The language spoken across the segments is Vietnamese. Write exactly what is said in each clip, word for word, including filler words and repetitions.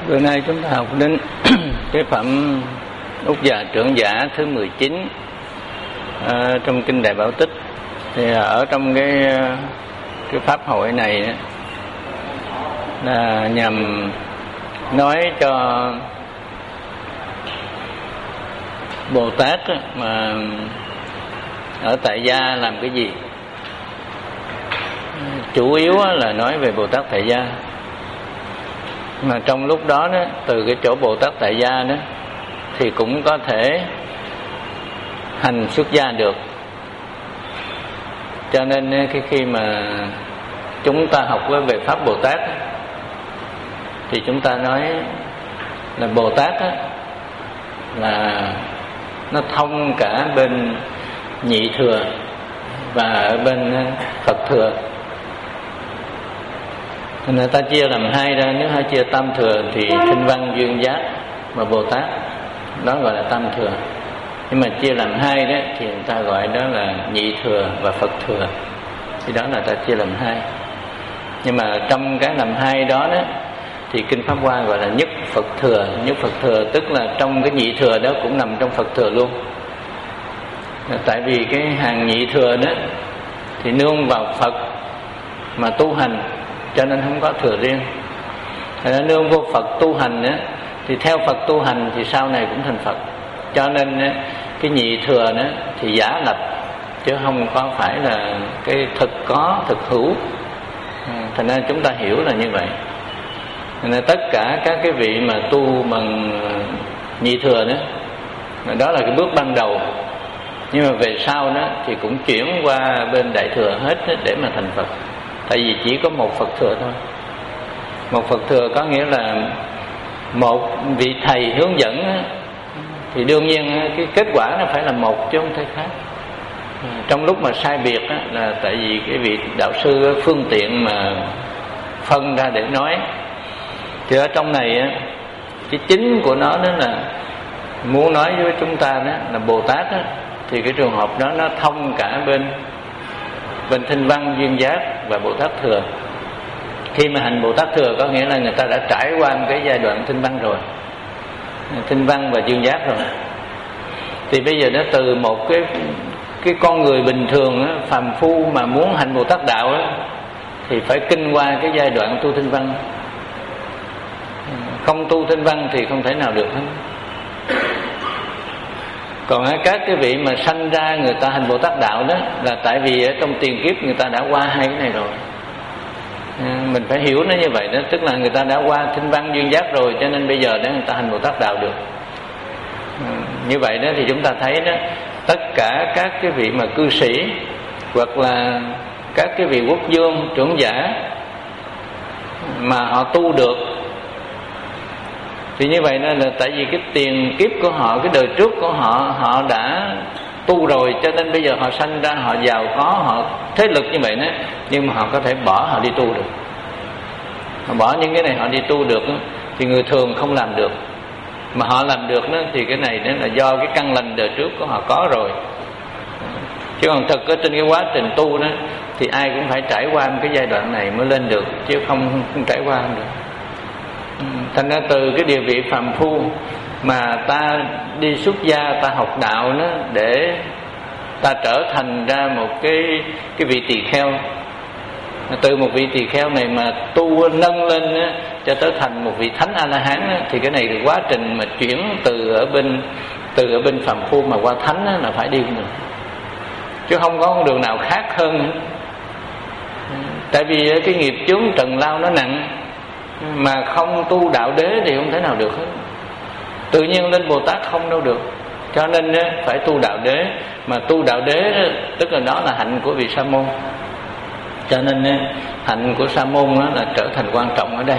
Bữa nay chúng ta học đến cái phẩm Úc Già Trưởng Giả thứ mười chín à, trong Kinh Đại Bảo Tích. Thì ở trong cái cái pháp hội này là nhằm nói cho Bồ Tát mà ở tại gia làm cái gì. Chủ yếu là nói về Bồ Tát tại gia, mà trong lúc đó, đó từ cái chỗ Bồ Tát tại gia đó thì cũng có thể hành xuất gia được. Cho nên cái khi mà chúng ta học về pháp Bồ Tát thì chúng ta nói là Bồ Tát là nó thông cả bên nhị thừa và ở bên Phật thừa. Người ta chia làm hai ra, nếu hai chia tam thừa thì Thanh Văn Duyên Giác và Bồ Tát, đó gọi là tam thừa. Nhưng mà chia làm hai đó thì người ta gọi đó là nhị thừa và Phật thừa, thì đó là ta chia làm hai. Nhưng mà trong cái làm hai đó đó thì Kinh Pháp Hoa gọi là nhất Phật thừa. Nhất Phật thừa tức là trong cái nhị thừa đó cũng nằm trong Phật thừa luôn. Tại vì cái hàng nhị thừa đó thì nương vào Phật mà tu hành, cho nên không có thừa riêng. Rồi nương vô Phật tu hành á, thì theo Phật tu hành thì sau này cũng thành Phật. Cho nên á, cái nhị thừa đó thì giả lập chứ không có phải là cái thực có, thực hữu. Thành ra chúng ta hiểu là như vậy. Thành ra tất cả các cái vị mà tu bằng nhị thừa đó, đó là cái bước ban đầu. Nhưng mà về sau đó thì cũng chuyển qua bên đại thừa hết để mà thành Phật. Tại vì chỉ có một Phật thừa thôi. Một Phật thừa có nghĩa là một vị thầy hướng dẫn, thì đương nhiên cái kết quả nó phải là một chứ không thể khác. Trong lúc mà sai biệt là tại vì cái vị đạo sư phương tiện mà phân ra để nói. Thì ở trong này cái chính của nó đó là muốn nói với chúng ta đó là Bồ Tát đó, thì cái trường hợp đó nó thông cả bên bên Thanh Văn Duyên Giác và Bồ Tát thừa. Khi mà hành Bồ Tát thừa có nghĩa là người ta đã trải qua một cái giai đoạn Thanh Văn rồi, Thanh Văn và Duyên Giác rồi. Thì bây giờ nó từ một cái cái con người bình thường á, phàm phu mà muốn hành Bồ Tát đạo á, thì phải kinh qua cái giai đoạn tu Thanh Văn. Không tu Thanh Văn thì không thể nào được hết. Còn các cái vị mà sanh ra người ta hành Bồ Tát đạo đó là tại vì ở trong tiền kiếp người ta đã qua hai cái này rồi. Mình phải hiểu nó như vậy đó, tức là người ta đã qua Thanh Văn Duyên Giác rồi, cho nên bây giờ đó người ta hành Bồ Tát đạo được. Như vậy đó thì chúng ta thấy đó, tất cả các cái vị mà cư sĩ hoặc là các cái vị quốc vương trưởng giả mà họ tu được thì như vậy đó là tại vì cái tiền kiếp của họ, cái đời trước của họ họ đã tu rồi, cho nên bây giờ họ sanh ra họ giàu có, họ thế lực như vậy đó, nhưng mà họ có thể bỏ họ đi tu được. Họ bỏ những cái này họ đi tu được đó, thì người thường không làm được. Mà họ làm được đó thì cái này đó là do cái căn lành đời trước của họ có rồi. Chứ còn thực ở trên cái quá trình tu đó thì ai cũng phải trải qua một cái giai đoạn này mới lên được, chứ không, không trải qua không được. Thành ra từ cái địa vị phàm phu mà ta đi xuất gia, ta học đạo đó để ta trở thành ra một cái cái vị tỳ kheo. Từ một vị tỳ kheo này mà tu nâng lên đó, cho tới thành một vị thánh A La Hán đó, thì cái này là quá trình mà chuyển từ ở bên từ ở bên phàm phu mà qua thánh đó, là phải đi được, chứ không có con đường nào khác hơn nữa. Tại vì cái nghiệp chướng trần lao nó nặng, mà không tu đạo đế thì không thể nào được hết. Tự nhiên lên Bồ Tát không đâu được, cho nên phải tu đạo đế. Mà tu đạo đế tức là đó là hạnh của vị Sa môn, cho nên hạnh của Sa môn là trở thành quan trọng ở đây.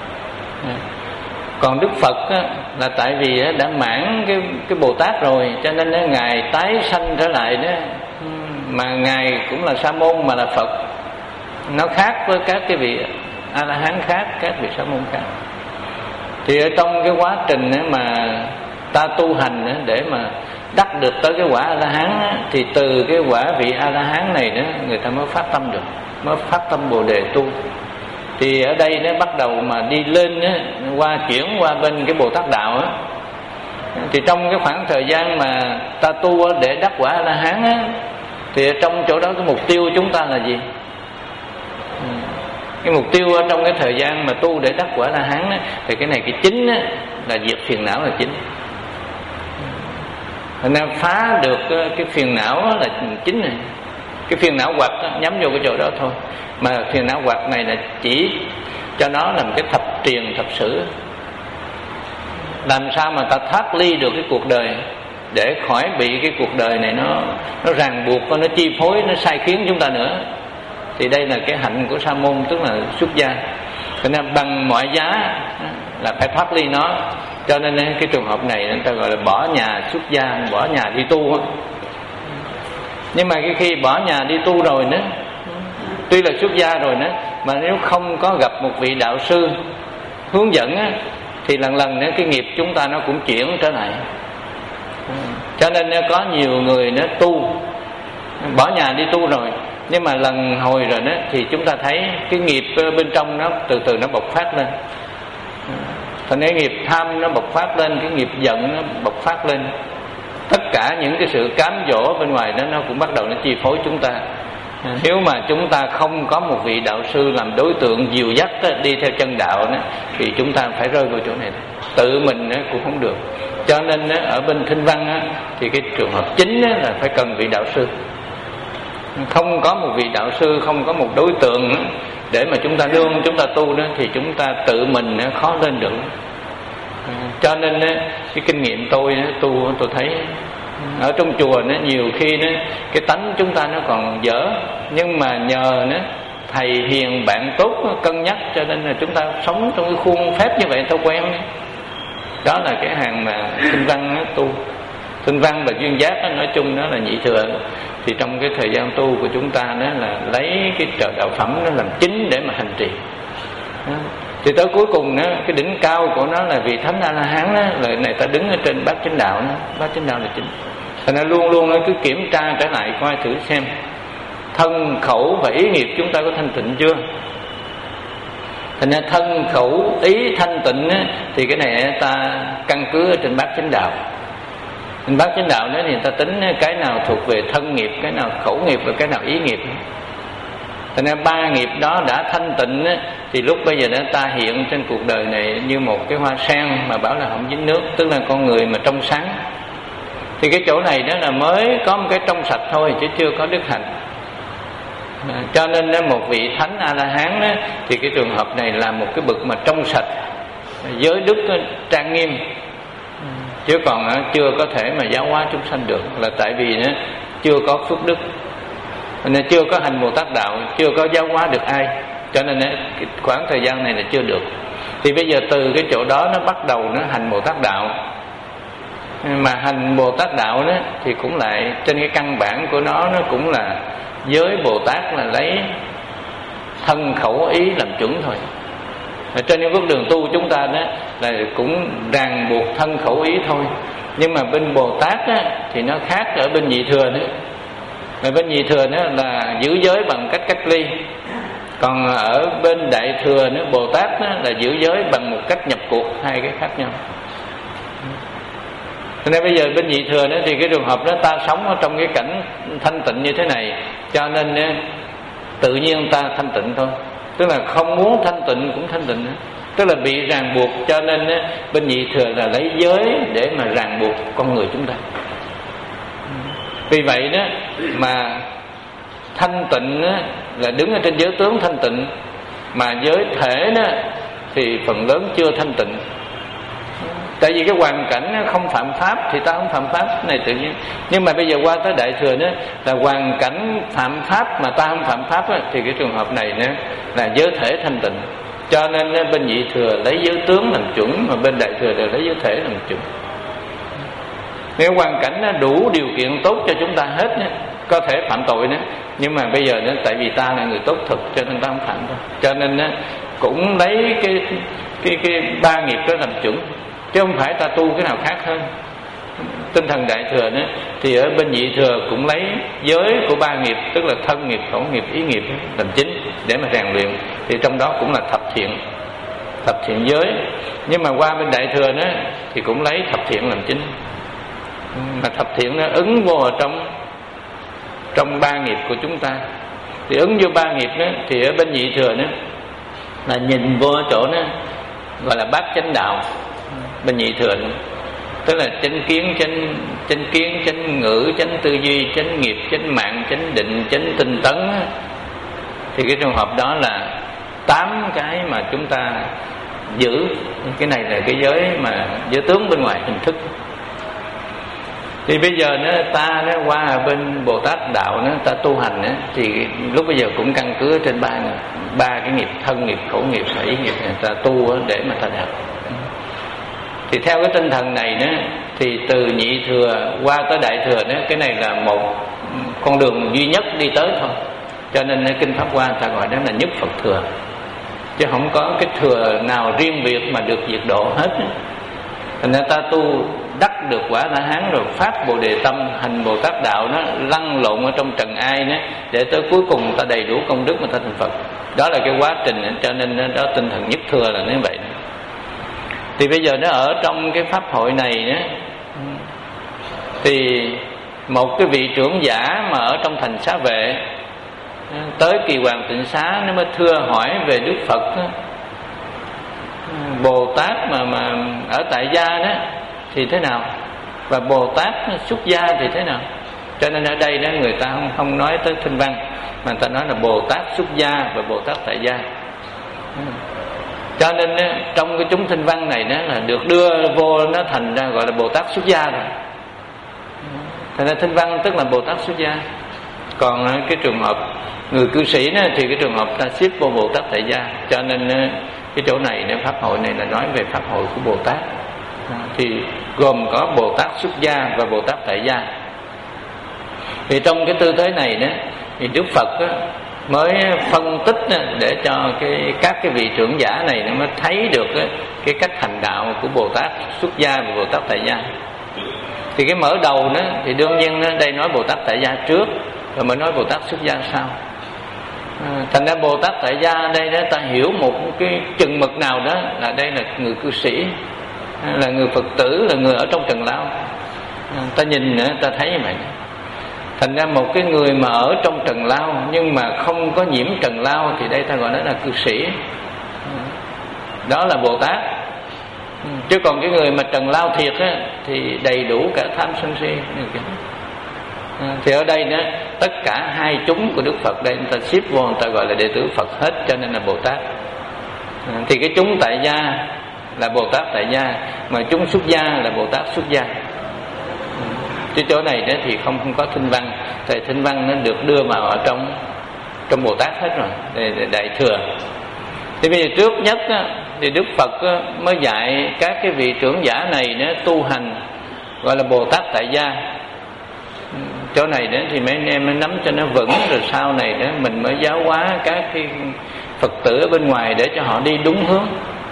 Còn Đức Phật là tại vì đã mãn cái cái Bồ Tát rồi, cho nên ngài tái sanh trở lại đó, mà ngài cũng là Sa môn mà là Phật. Nó khác với các cái vị A La Hán khác, các vị Sa môn khác. Thì ở trong cái quá trình mà ta tu hành để mà đắc được tới cái quả A La Hán, thì từ cái quả vị A La Hán này đó người ta mới phát tâm được, mới phát tâm Bồ Đề tu. Thì ở đây nó bắt đầu mà đi lên á, qua chuyển qua bên cái Bồ Tát đạo á, thì trong cái khoảng thời gian mà ta tu để đắc quả A La Hán á, thì trong chỗ đó cái mục tiêu chúng ta là gì? Cái mục tiêu ở trong cái thời gian mà tu để đắc quả A La Hán á, thì cái này cái chính á, là diệt phiền não là chính. Thành ra phá được cái phiền não là chính này. Cái phiền não hoặc nhắm vô cái chỗ đó thôi. Mà phiền não hoặc này là chỉ cho nó là một cái thập truyền thập sử. Làm sao mà ta thoát ly được cái cuộc đời, để khỏi bị cái cuộc đời này nó nó ràng buộc, nó chi phối, nó sai khiến chúng ta nữa. Thì đây là cái hạnh của sa môn, tức là xuất gia. Cho nên bằng mọi giá là phải thoát ly nó. Cho nên cái trường hợp này người ta gọi là bỏ nhà xuất gia, bỏ nhà đi tu á. Nhưng mà cái khi bỏ nhà đi tu rồi nữa, tuy là xuất gia rồi nữa, mà nếu không có gặp một vị đạo sư hướng dẫn á, thì lần lần nữa cái nghiệp chúng ta nó cũng chuyển trở lại. Cho nên có nhiều người nó tu, bỏ nhà đi tu rồi, nhưng mà lần hồi rồi đó thì chúng ta thấy cái nghiệp bên trong nó từ từ nó bộc phát lên. Thành cái nghiệp tham nó bộc phát lên, cái nghiệp giận nó bộc phát lên. Tất cả những cái sự cám dỗ bên ngoài đó nó cũng bắt đầu nó chi phối chúng ta. Nếu mà chúng ta không có một vị đạo sư làm đối tượng dìu dắt đó, đi theo chân đạo đó, thì chúng ta phải rơi vào chỗ này. Tự mình đó, cũng không được. Cho nên đó, ở bên Kinh Văn đó, thì cái trường hợp chính đó, là phải cần vị đạo sư. Không có một vị đạo sư, không có một đối tượng đó, để mà chúng ta nương, chúng ta tu đó, thì chúng ta tự mình đó, khó lên được. Cho nên đó, cái kinh nghiệm tôi đó, tu tôi thấy ở trong chùa nó nhiều khi nó cái tánh chúng ta nó còn dở, nhưng mà nhờ nó thầy hiền bạn tốt nó cân nhắc, cho nên là chúng ta sống trong cái khuôn phép như vậy, ta quen. Đó là cái hàng mà Kinh Văn nó tu. Kinh Văn và duyên giác đó, nói chung nó là nhị thừa. Thì trong cái thời gian tu của chúng ta đó là lấy cái trợ đạo phẩm nó làm chính để mà hành trì. Đó. Thì tới cuối cùng đó, cái đỉnh cao của nó là vị thánh A La Hán đó, lời này ta đứng ở trên bát chánh đạo đó. Bát chánh đạo là chính. Thành ra luôn luôn nó cứ kiểm tra trở lại coi thử xem thân khẩu và ý nghiệp chúng ta có thanh tịnh chưa. Thành ra thân khẩu ý thanh tịnh á, thì cái này ta căn cứ ở trên bát chánh đạo. Trên bát chánh đạo đó thì người ta tính cái nào thuộc về thân nghiệp, cái nào khẩu nghiệp và cái nào ý nghiệp. Thành ra ba nghiệp đó đã thanh tịnh á, thì lúc bây giờ đó ta hiện trên cuộc đời này như một cái hoa sen mà bảo là không dính nước, tức là con người mà trong sáng. Thì cái chỗ này đó là mới có một cái trong sạch thôi, chứ chưa có đức hạnh. À, cho nên đó, một vị thánh A La Hán đó, thì cái trường hợp này là một cái bậc mà trong sạch, giới đức trang nghiêm, chứ còn đó, chưa có thể mà giáo hóa chúng sanh được, là tại vì đó, chưa có phước đức, nên chưa có hành Bồ Tát đạo, chưa có giáo hóa được ai, cho nên đó, cái khoảng thời gian này là chưa được. Thì bây giờ từ cái chỗ đó nó bắt đầu nó hành Bồ Tát đạo. Mà hành Bồ Tát đạo đó thì cũng lại trên cái căn bản của nó, nó cũng là giới Bồ Tát là lấy thân khẩu ý làm chuẩn thôi. Ở trên cái bước đường tu chúng ta đó là cũng ràng buộc thân khẩu ý thôi. Nhưng mà bên Bồ Tát á, thì nó khác ở bên nhị thừa nữa. Mà bên nhị thừa nữa là giữ giới bằng cách cách ly. Còn ở bên đại thừa nữa, Bồ Tát đó là giữ giới bằng một cách nhập cuộc, hai cái khác nhau. Cho nên bây giờ bên nhị thừa đó thì cái trường hợp đó ta sống ở trong cái cảnh thanh tịnh như thế này, cho nên tự nhiên ta thanh tịnh thôi. Tức là không muốn thanh tịnh cũng thanh tịnh nữa. Tức là bị ràng buộc, cho nên bên nhị thừa là lấy giới để mà ràng buộc con người chúng ta. Vì vậy đó mà thanh tịnh là đứng ở trên giới tướng thanh tịnh, mà giới thể đó thì phần lớn chưa thanh tịnh. Tại vì cái hoàn cảnh nó không phạm pháp thì ta không phạm pháp này tự nhiên. Nhưng mà bây giờ qua tới đại thừa đó là hoàn cảnh phạm pháp mà ta không phạm pháp đó, thì cái trường hợp này nữa là giới thể thanh tịnh. Cho nên bên nhị thừa lấy giới tướng làm chuẩn, mà bên đại thừa là lấy giới thể làm chuẩn. Nếu hoàn cảnh nó đủ điều kiện tốt cho chúng ta hết đó, có thể phạm tội nữa. Nhưng mà bây giờ đó, tại vì ta là người tốt thực cho nên ta không phạm thôi. Cho nên đó, cũng lấy cái cái cái ba nghiệp đó làm chuẩn, chứ không phải ta tu cái nào khác hơn. Tinh thần đại thừa nữa thì ở bên nhị thừa cũng lấy giới của ba nghiệp, tức là thân nghiệp, khẩu nghiệp, ý nghiệp làm chính để mà rèn luyện. thì trong đó cũng là thập thiện, thập thiện giới. Nhưng mà qua bên đại thừa đó thì cũng lấy thập thiện làm chính, mà thập thiện nó ứng vô ở trong trong ba nghiệp của chúng ta. Thì ứng vô ba nghiệp đó thì ở bên nhị thừa đó là nhìn vô ở chỗ đó gọi là bát chánh đạo. Bên nhị thừa đó, tức là chánh kiến, chánh chánh kiến, chánh ngữ, chánh tư duy, chánh nghiệp, chánh mạng, chánh định, chánh tinh tấn. Thì cái trường hợp đó là tám cái mà chúng ta giữ. Cái này là cái giới mà giới tướng bên ngoài hình thức. Thì bây giờ nó ta nó qua bên Bồ Tát đạo nó ta tu hành đó, thì lúc bây giờ cũng căn cứ trên ba ba cái nghiệp thân nghiệp, khẩu nghiệp và ý nghiệp người ta tu để mà ta đạt. Thì theo cái tinh thần này đó, thì từ nhị thừa qua tới đại thừa đó, cái này là một con đường duy nhất đi tới thôi. Cho nên kinh Pháp Hoa ta gọi đó là nhất Phật thừa, chứ không có cái thừa nào riêng biệt mà được diệt độ hết. Thành ra ta tu đắc được quả La Hán rồi phát Bồ Đề tâm, hành Bồ Tát đạo, nó lăn lộn ở trong trần ai đó, để tới cuối cùng ta đầy đủ công đức mà ta thành Phật. Đó là cái quá trình, cho nên đó tinh thần nhất thừa là như vậy. Thì bây giờ nó ở trong cái pháp hội này đó, thì một cái vị trưởng giả mà ở trong thành Xá Vệ tới Kỳ Hoàng Tịnh Xá, nó mới thưa hỏi về Đức Phật đó. Bồ Tát mà mà ở tại gia đó thì thế nào, và Bồ Tát xuất gia thì thế nào. Cho nên ở đây đó người ta không không nói tới Thinh Văn, mà người ta nói là Bồ Tát xuất gia và Bồ Tát tại gia. Cho nên đó, trong cái chúng Thinh Văn này đó là được đưa vô, nó thành ra gọi là Bồ Tát xuất gia rồi. Thành ra Thinh Văn tức là Bồ Tát xuất gia. Còn cái trường hợp người cư sĩ đó, thì cái trường hợp ta xếp vô Bồ Tát tại gia. Cho nên cái chỗ này, pháp hội này là nói về pháp hội của Bồ Tát, thì gồm có Bồ Tát xuất gia và Bồ Tát tại gia. Thì trong cái tư thế này đó, thì Đức Phật đó mới phân tích để cho cái các cái vị trưởng giả này nó mới thấy được cái cách hành đạo của Bồ Tát xuất gia và Bồ Tát tại gia. Thì cái mở đầu đó thì đương nhiên đó, đây nói Bồ Tát tại gia trước, rồi mới nói Bồ Tát xuất gia sau. À, thành ra Bồ Tát tại gia đây đó, ta hiểu một cái chừng mực nào đó là đây là người cư sĩ, là người Phật tử, là người ở trong trần lao. À, ta nhìn nữa ta thấy như vậy. Thành ra một cái người mà ở trong trần lao nhưng mà không có nhiễm trần lao thì đây ta gọi đó là cư sĩ. Đó là Bồ Tát. Chứ còn cái người mà trần lao thiệt á, thì đầy đủ cả tham sân si. À, thì ở đây đó, tất cả hai chúng của Đức Phật đây người ta xếp vô, người ta gọi là đệ tử Phật hết, cho nên là Bồ Tát. À, thì cái chúng tại gia là Bồ Tát tại gia, mà chúng xuất gia là Bồ Tát xuất gia. Cái chỗ này đó thì không không có Thinh Văn, tại Thinh Văn nó được đưa vào ở trong trong Bồ Tát hết rồi, để, để đại thừa. Thì bây giờ trước nhất á, thì Đức Phật á, mới dạy các cái vị trưởng giả này nó tu hành gọi là Bồ Tát tại gia. Chỗ này đó thì mấy anh em mới nắm cho nó vững, rồi sau này đó mình mới giáo hóa các cái Phật tử ở bên ngoài để cho họ đi đúng hướng.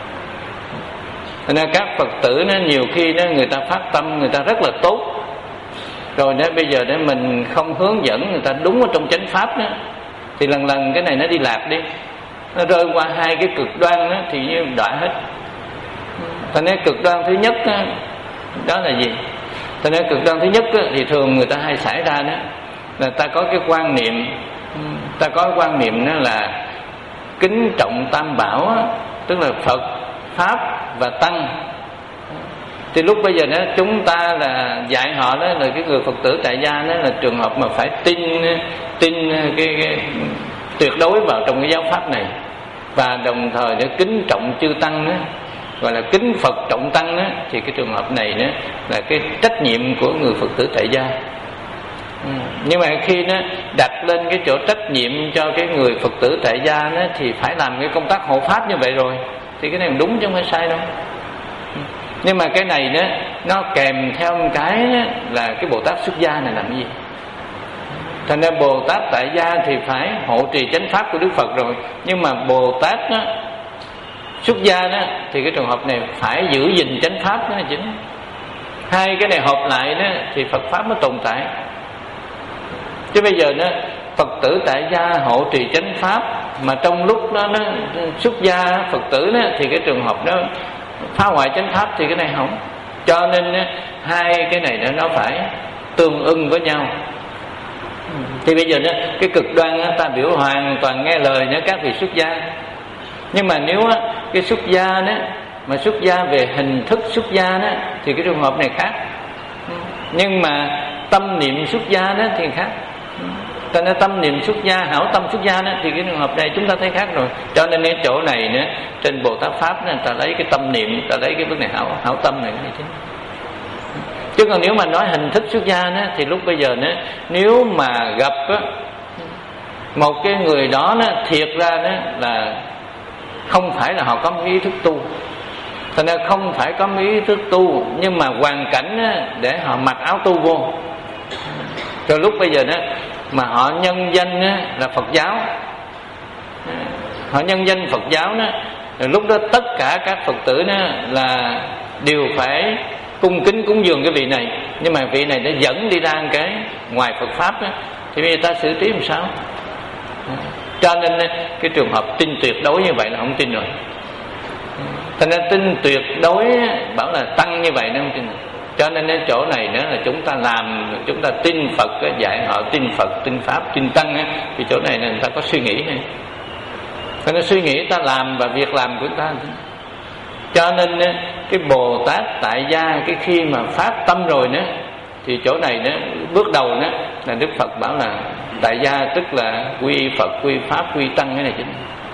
Nên các Phật tử nó nhiều khi đó người ta phát tâm người ta rất là tốt, rồi đó bây giờ đó mình không hướng dẫn người ta đúng ở trong chánh pháp đó, thì lần lần cái này nó đi lạc đi, nó rơi qua hai cái cực đoan đó, thì như đọa hết. Thành ra cực đoan thứ nhất đó, đó là gì? Thành ra cực đoan thứ nhất đó, thì thường người ta hay xảy ra đó là ta có cái quan niệm, ta có cái quan niệm đó là kính trọng tam bảo đó, tức là Phật, Pháp và Tăng. Thì lúc bây giờ đó chúng ta là dạy họ đó là cái người Phật tử tại gia đó là trường hợp mà phải tin tin cái, cái tuyệt đối vào trong cái giáo pháp này, và đồng thời để kính trọng chư tăng đó, gọi là kính Phật trọng tăng đó, thì cái trường hợp này đó là cái trách nhiệm của người Phật tử tại gia. Ừ. Nhưng mà khi nó đặt lên cái chỗ trách nhiệm cho cái người Phật tử tại gia đó, thì phải làm cái công tác hộ pháp như vậy rồi, thì cái này đúng chứ không phải sai đâu. Nhưng mà cái này đó nó kèm theo một cái đó, là cái Bồ Tát xuất gia này làm gì? Thành ra Bồ Tát tại gia thì phải hộ trì chánh pháp của Đức Phật rồi, nhưng mà Bồ Tát đó, xuất gia đó thì cái trường hợp này phải giữ gìn chánh pháp đó là chính. Hai cái này hợp lại đó thì Phật pháp mới tồn tại. Chứ bây giờ đó Phật tử tại gia hộ trì chánh pháp, mà trong lúc đó nó xuất gia Phật tử đó, thì cái trường hợp đó phá hoại chánh pháp thì cái này không. Cho nên hai cái này đó nó phải tương ưng với nhau. Thì bây giờ đó, cái cực đoan đó, ta biểu hoàn toàn nghe lời nữa các vị xuất gia. Nhưng mà nếu đó, cái xuất gia đó mà xuất gia về hình thức xuất gia đó thì cái trường hợp này khác. Nhưng mà tâm niệm xuất gia đó thì khác. Cho nên tâm niệm xuất gia, hảo tâm xuất gia đó thì cái trường hợp này chúng ta thấy khác rồi. Cho nên cái chỗ này nữa, trên Bồ Tát Pháp đó, ta lấy cái tâm niệm, ta lấy cái vấn đề hảo, hảo tâm này cái chính. Chứ còn nếu mà nói hình thức xuất gia đó, thì lúc bây giờ nữa, nếu mà gặp đó, một cái người đó, đó thiệt ra đó là không phải là họ có một ý thức tu, thành ra không phải có một ý thức tu, nhưng mà hoàn cảnh đó, để họ mặc áo tu vô. Rồi lúc bây giờ đó mà họ nhân danh đó, là Phật giáo, họ nhân danh Phật giáo đó, rồi lúc đó tất cả các Phật tử đó là đều phải cung kính cúng dường cái vị này. Nhưng mà vị này đã dẫn đi ra cái ngoài Phật Pháp đó, thì bây giờ ta xử trí làm sao? Cho nên cái trường hợp tin tuyệt đối như vậy là không tin rồi. Thành ra tin tuyệt đối bảo là tăng như vậy nó không tin rồi. Cho nên cái chỗ này nữa là chúng ta làm, chúng ta tin Phật dạy họ tin Phật, tin Pháp, tin Tăng á, thì chỗ này là người ta có suy nghĩ này. Cho nên suy nghĩ ta làm và việc làm của ta. Cho nên cái Bồ Tát tại gia cái khi mà phát tâm rồi nữa thì chỗ này nữa bước đầu nữa là Đức Phật bảo là tại gia tức là quy Phật, quy Pháp, quy Tăng cái này chính.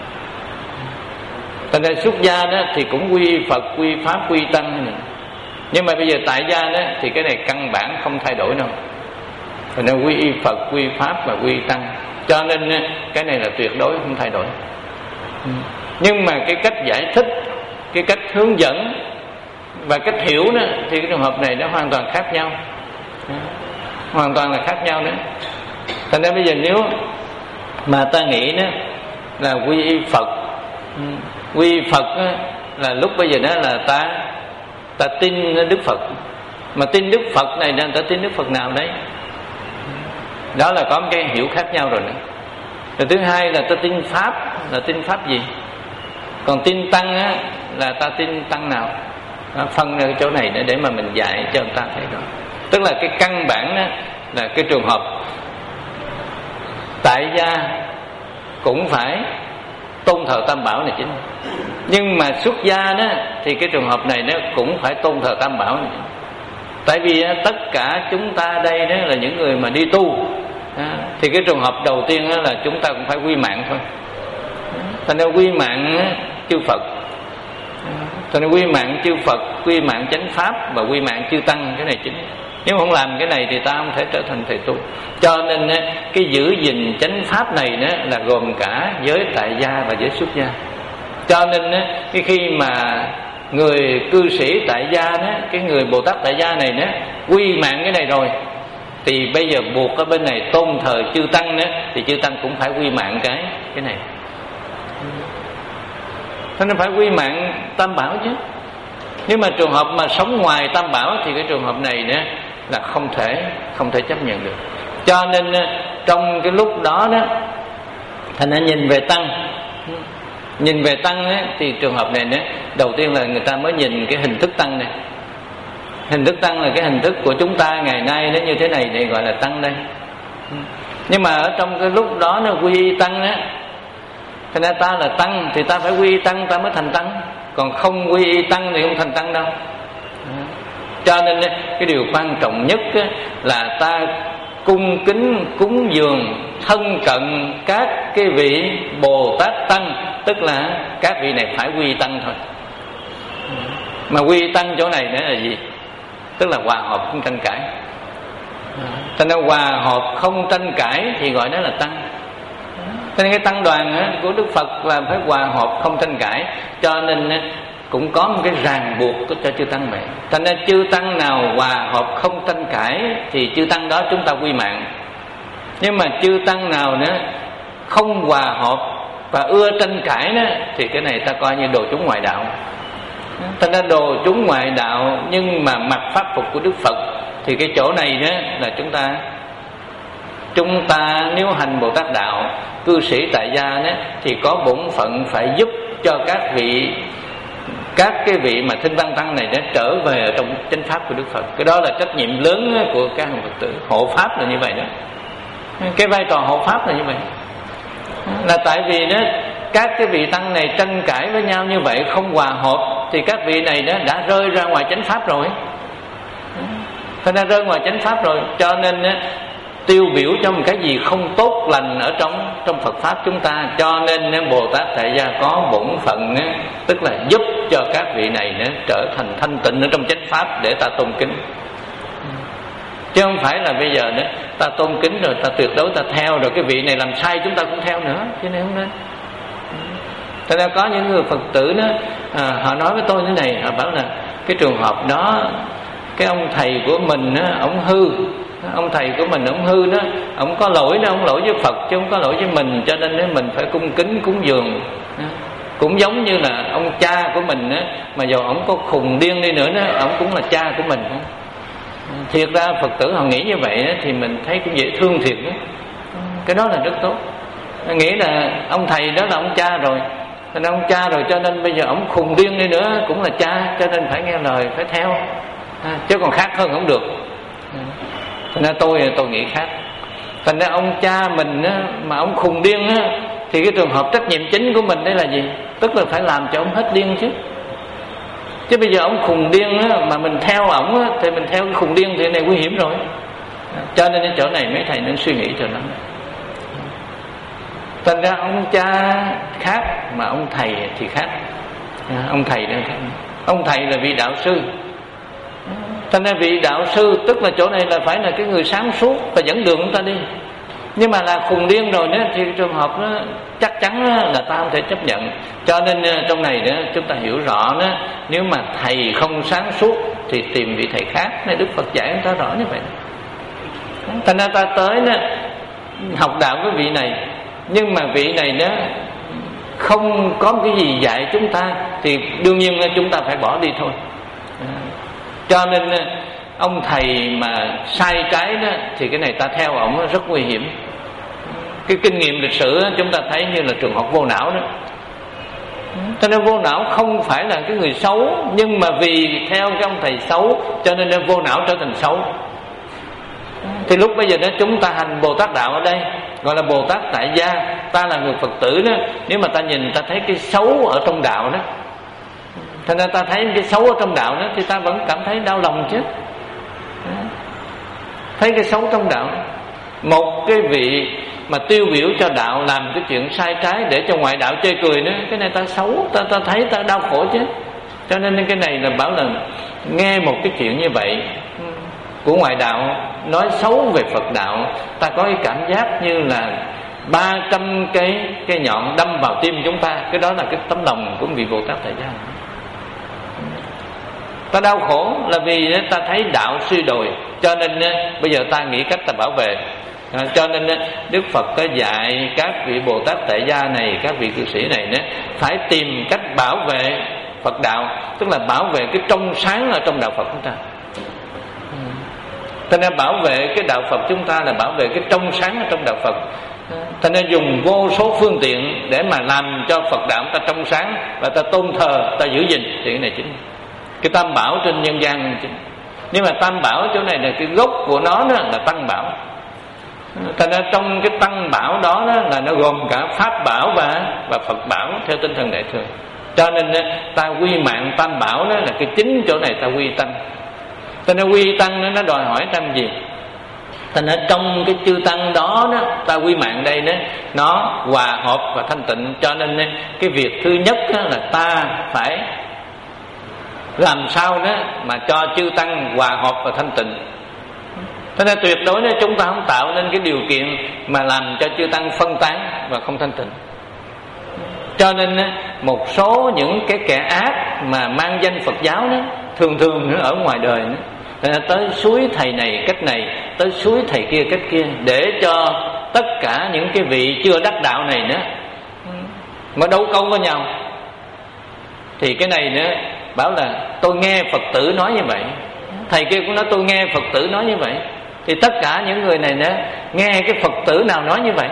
Thành ra xuất gia đó thì cũng quy Phật, quy Pháp, quy Tăng cái này. Nhưng mà bây giờ tại gia đó thì cái này căn bản không thay đổi đâu. Thành ra quy y Phật, quy Pháp và quy Tăng. Cho nên cái này là tuyệt đối không thay đổi. Nhưng mà cái cách giải thích, cái cách hướng dẫn và cách hiểu đó, thì cái trường hợp này nó hoàn toàn khác nhau. Hoàn toàn là khác nhau nữa. Thành ra bây giờ nếu mà ta nghĩ đó là quy y Phật, quy Phật là lúc bây giờ đó là ta ta tin Đức Phật. Mà tin Đức Phật này nên ta tin Đức Phật nào đấy, đó là có một cái hiểu khác nhau rồi nữa. Rồi thứ hai là ta tin Pháp, là tin Pháp gì. Còn tin Tăng á, là ta tin Tăng nào. Đó, phân ra cái chỗ này để mà mình dạy cho người ta thấy rồi. Tức là cái căn bản á, là cái trường hợp tại gia cũng phải tôn thờ Tam Bảo này chính. Nhưng mà xuất gia đó thì cái trường hợp này nó cũng phải tôn thờ Tam Bảo này. Tại vì tất cả chúng ta đây đó là những người mà đi tu, thì cái trường hợp đầu tiên là chúng ta cũng phải quy mạng thôi. Thành ra quy mạng chư Phật, thành ra quy mạng chư Phật, quy mạng chánh Pháp và quy mạng chư Tăng, cái này chính. Nếu không làm cái này thì ta không thể trở thành thầy tu. Cho nên cái giữ gìn chánh Pháp này đó là gồm cả giới tại gia và giới xuất gia. Cho nên cái khi mà người cư sĩ tại gia đó, cái người Bồ Tát tại gia này đó quy mạng cái này rồi, thì bây giờ buộc ở bên này tôn thờ chư Tăng đó, thì chư Tăng cũng phải quy mạng cái cái này. Thế nên phải quy mạng Tam Bảo chứ. Nhưng mà trường hợp mà sống ngoài Tam Bảo thì cái trường hợp này nữa là không thể không thể chấp nhận được. Cho nên trong cái lúc đó đó, thành ra nhìn về Tăng, nhìn về Tăng ấy, thì trường hợp này nữa, đầu tiên là người ta mới nhìn cái hình thức Tăng này. Hình thức Tăng là cái hình thức của chúng ta ngày nay nó như thế này để gọi là Tăng đây. Nhưng mà ở trong cái lúc đó nó quy y Tăng á, thành ra ta là Tăng thì ta phải quy y Tăng ta mới thành Tăng. Còn không quy y Tăng thì không thành Tăng đâu. Cho nên cái điều quan trọng nhất là ta cung kính cúng dường thân cận các cái vị Bồ Tát Tăng, tức là các vị này phải quy Tăng thôi. Mà quy Tăng chỗ này nữa là gì? Tức là hòa hợp không tranh cãi. Cho nên hòa hợp không tranh cãi thì gọi đó là Tăng. Cho nên cái tăng đoàn của Đức Phật là phải hòa hợp không tranh cãi. Cho nên cũng có một cái ràng buộc cho chư Tăng vậy. Thành ra chư Tăng nào hòa hợp không tranh cãi thì chư Tăng đó chúng ta quy mạng. Nhưng mà chư Tăng nào nữa không hòa hợp và ưa tranh cãi đó, thì cái này ta coi như đồ chúng ngoại đạo. Thành ra đồ chúng ngoại đạo nhưng mà mặc pháp phục của Đức Phật, thì cái chỗ này đó là chúng ta chúng ta nếu hành Bồ Tát đạo, cư sĩ tại gia đó, thì có bổn phận phải giúp cho các vị các cái vị mà thinh văn tăng này đã trở về ở trong chánh pháp của Đức Phật. Cái đó là trách nhiệm lớn của các Phật tử. Hộ pháp là như vậy đó. Cái vai trò hộ pháp là như vậy. Là tại vì đó các cái vị tăng này tranh cãi với nhau như vậy, không hòa hợp, thì các vị này đó đã rơi ra ngoài chánh pháp rồi. Thế nên rơi ngoài chánh pháp rồi, cho nên đó, tiêu biểu cho một cái gì không tốt lành ở trong trong Phật pháp chúng ta, cho nên Bồ Tát tại gia có bổn phận, tức là giúp cho các vị này trở thành thanh tịnh ở trong chánh pháp để ta tôn kính. Chứ không phải là bây giờ đó ta tôn kính rồi ta tuyệt đối ta theo, rồi cái vị này làm sai chúng ta cũng theo nữa, chứ này không nên. Thật ra có những người Phật tử đó, à, họ nói với tôi thế này, họ bảo là cái trường hợp đó, cái ông thầy của mình đó, ông hư, ông thầy của mình ông hư đó, ông có lỗi đó, ông lỗi với Phật chứ không có lỗi với mình, cho nên đó, mình phải cung kính cúng dường. Cũng giống như là ông cha của mình đó, mà dù ông có khùng điên đi nữa đó, ông cũng là cha của mình. Thiệt ra Phật tử họ nghĩ như vậy đó, thì mình thấy cũng dễ thương thiệt đó. Cái đó là rất tốt. Nghĩ là ông thầy đó là ông cha rồi, nên ông cha rồi cho nên bây giờ ông khùng điên đi nữa cũng là cha, cho nên phải nghe lời, phải theo, à, chứ còn khác hơn không được. Thành ra tôi tôi nghĩ khác. Thành ra ông cha mình á, mà ông khùng điên á, thì cái trường hợp trách nhiệm chính của mình đây là gì? Tức là phải làm cho ông hết điên chứ. Chứ bây giờ ông khùng điên á, mà mình theo ổng á, thì mình theo cái khùng điên thì này nguy hiểm rồi. Cho nên cái chỗ này mấy thầy nên suy nghĩ cho lắm. Thành ra ông cha khác mà ông thầy thì khác. Ông thầy đó khác. Ông thầy là vị đạo sư. Thành ra vị đạo sư tức là chỗ này là phải là cái người sáng suốt và dẫn đường chúng ta đi. Nhưng mà là khùng điên rồi đó, thì trường hợp đó chắc chắn là ta không thể chấp nhận. Cho nên trong này đó chúng ta hiểu rõ đó, nếu mà thầy không sáng suốt thì tìm vị thầy khác. Nên Đức Phật dạy chúng ta rõ như vậy. Thành ra ta tới đó học đạo với vị này, nhưng mà vị này đó không có cái gì dạy chúng ta, thì đương nhiên chúng ta phải bỏ đi thôi. Cho nên ông thầy mà sai trái đó, thì cái này ta theo ổng rất nguy hiểm. Cái kinh nghiệm lịch sử chúng ta thấy như là trường hợp Vô Não đó. Cho nên Vô Não không phải là cái người xấu, nhưng mà vì theo cái ông thầy xấu cho nên Vô Não trở thành xấu. Thì lúc bây giờ đó chúng ta hành Bồ Tát đạo ở đây gọi là Bồ Tát tại gia, ta là người Phật tử đó, nếu mà ta nhìn ta thấy cái xấu ở trong đạo đó, thành ra ta thấy cái xấu ở trong đạo đó, thì ta vẫn cảm thấy đau lòng chứ. Thấy cái xấu trong đạo, một cái vị mà tiêu biểu cho đạo làm cái chuyện sai trái để cho ngoại đạo chê cười nữa, cái này ta xấu, ta ta thấy ta đau khổ chứ. Cho nên cái này là bảo là nghe một cái chuyện như vậy của ngoại đạo nói xấu về Phật đạo, ta có cái cảm giác như là ba trăm cái cái nhọn đâm vào tim chúng ta. Cái đó là cái tấm lòng của vị Bồ Tát tại gia. Ta đau khổ là vì ta thấy đạo suy đồi, cho nên bây giờ ta nghĩ cách ta bảo vệ. Cho nên Đức Phật có dạy các vị Bồ Tát tại gia này, các vị cư sĩ này phải tìm cách bảo vệ Phật đạo, tức là bảo vệ cái trong sáng ở trong đạo Phật chúng ta. Cho nên bảo vệ cái đạo Phật chúng ta là bảo vệ cái trong sáng ở trong đạo Phật. Cho nên dùng vô số phương tiện để mà làm cho Phật đạo ta trong sáng và ta tôn thờ, ta giữ gìn, thì cái này chính cái tam bảo trên nhân gian chính. Nhưng mà tam bảo chỗ này là cái gốc của nó đó là tăng bảo. Thành ra trong cái tăng bảo đó, đó là nó gồm cả pháp bảo và và Phật bảo theo tinh thần đại thừa. Cho nên ta quy mạng tam bảo đó là cái chính chỗ này ta quy tăng. Cho nên quy tăng đó, nó đòi hỏi tăng gì? Thành ra trong cái chư tăng đó, đó ta quy mạng đây đó, nó hòa hợp và thanh tịnh. Cho nên cái việc thứ nhất đó là ta phải làm sao đó mà cho chư tăng hòa hợp và thanh tịnh. Thế nên tuyệt đối đó, chúng ta không tạo nên cái điều kiện mà làm cho chư tăng phân tán và không thanh tịnh. Cho nên một số những cái kẻ ác mà mang danh Phật giáo đó, thường thường nữa ở ngoài đời nữa, tới suối thầy này cách này, tới suối thầy kia cách kia, để cho tất cả những cái vị chưa đắc đạo này nữa mà đấu câu với nhau. Thì cái này nữa bảo là tôi nghe Phật tử nói như vậy, thầy kia cũng nói tôi nghe Phật tử nói như vậy, thì tất cả những người này nữa nghe cái Phật tử nào nói như vậy.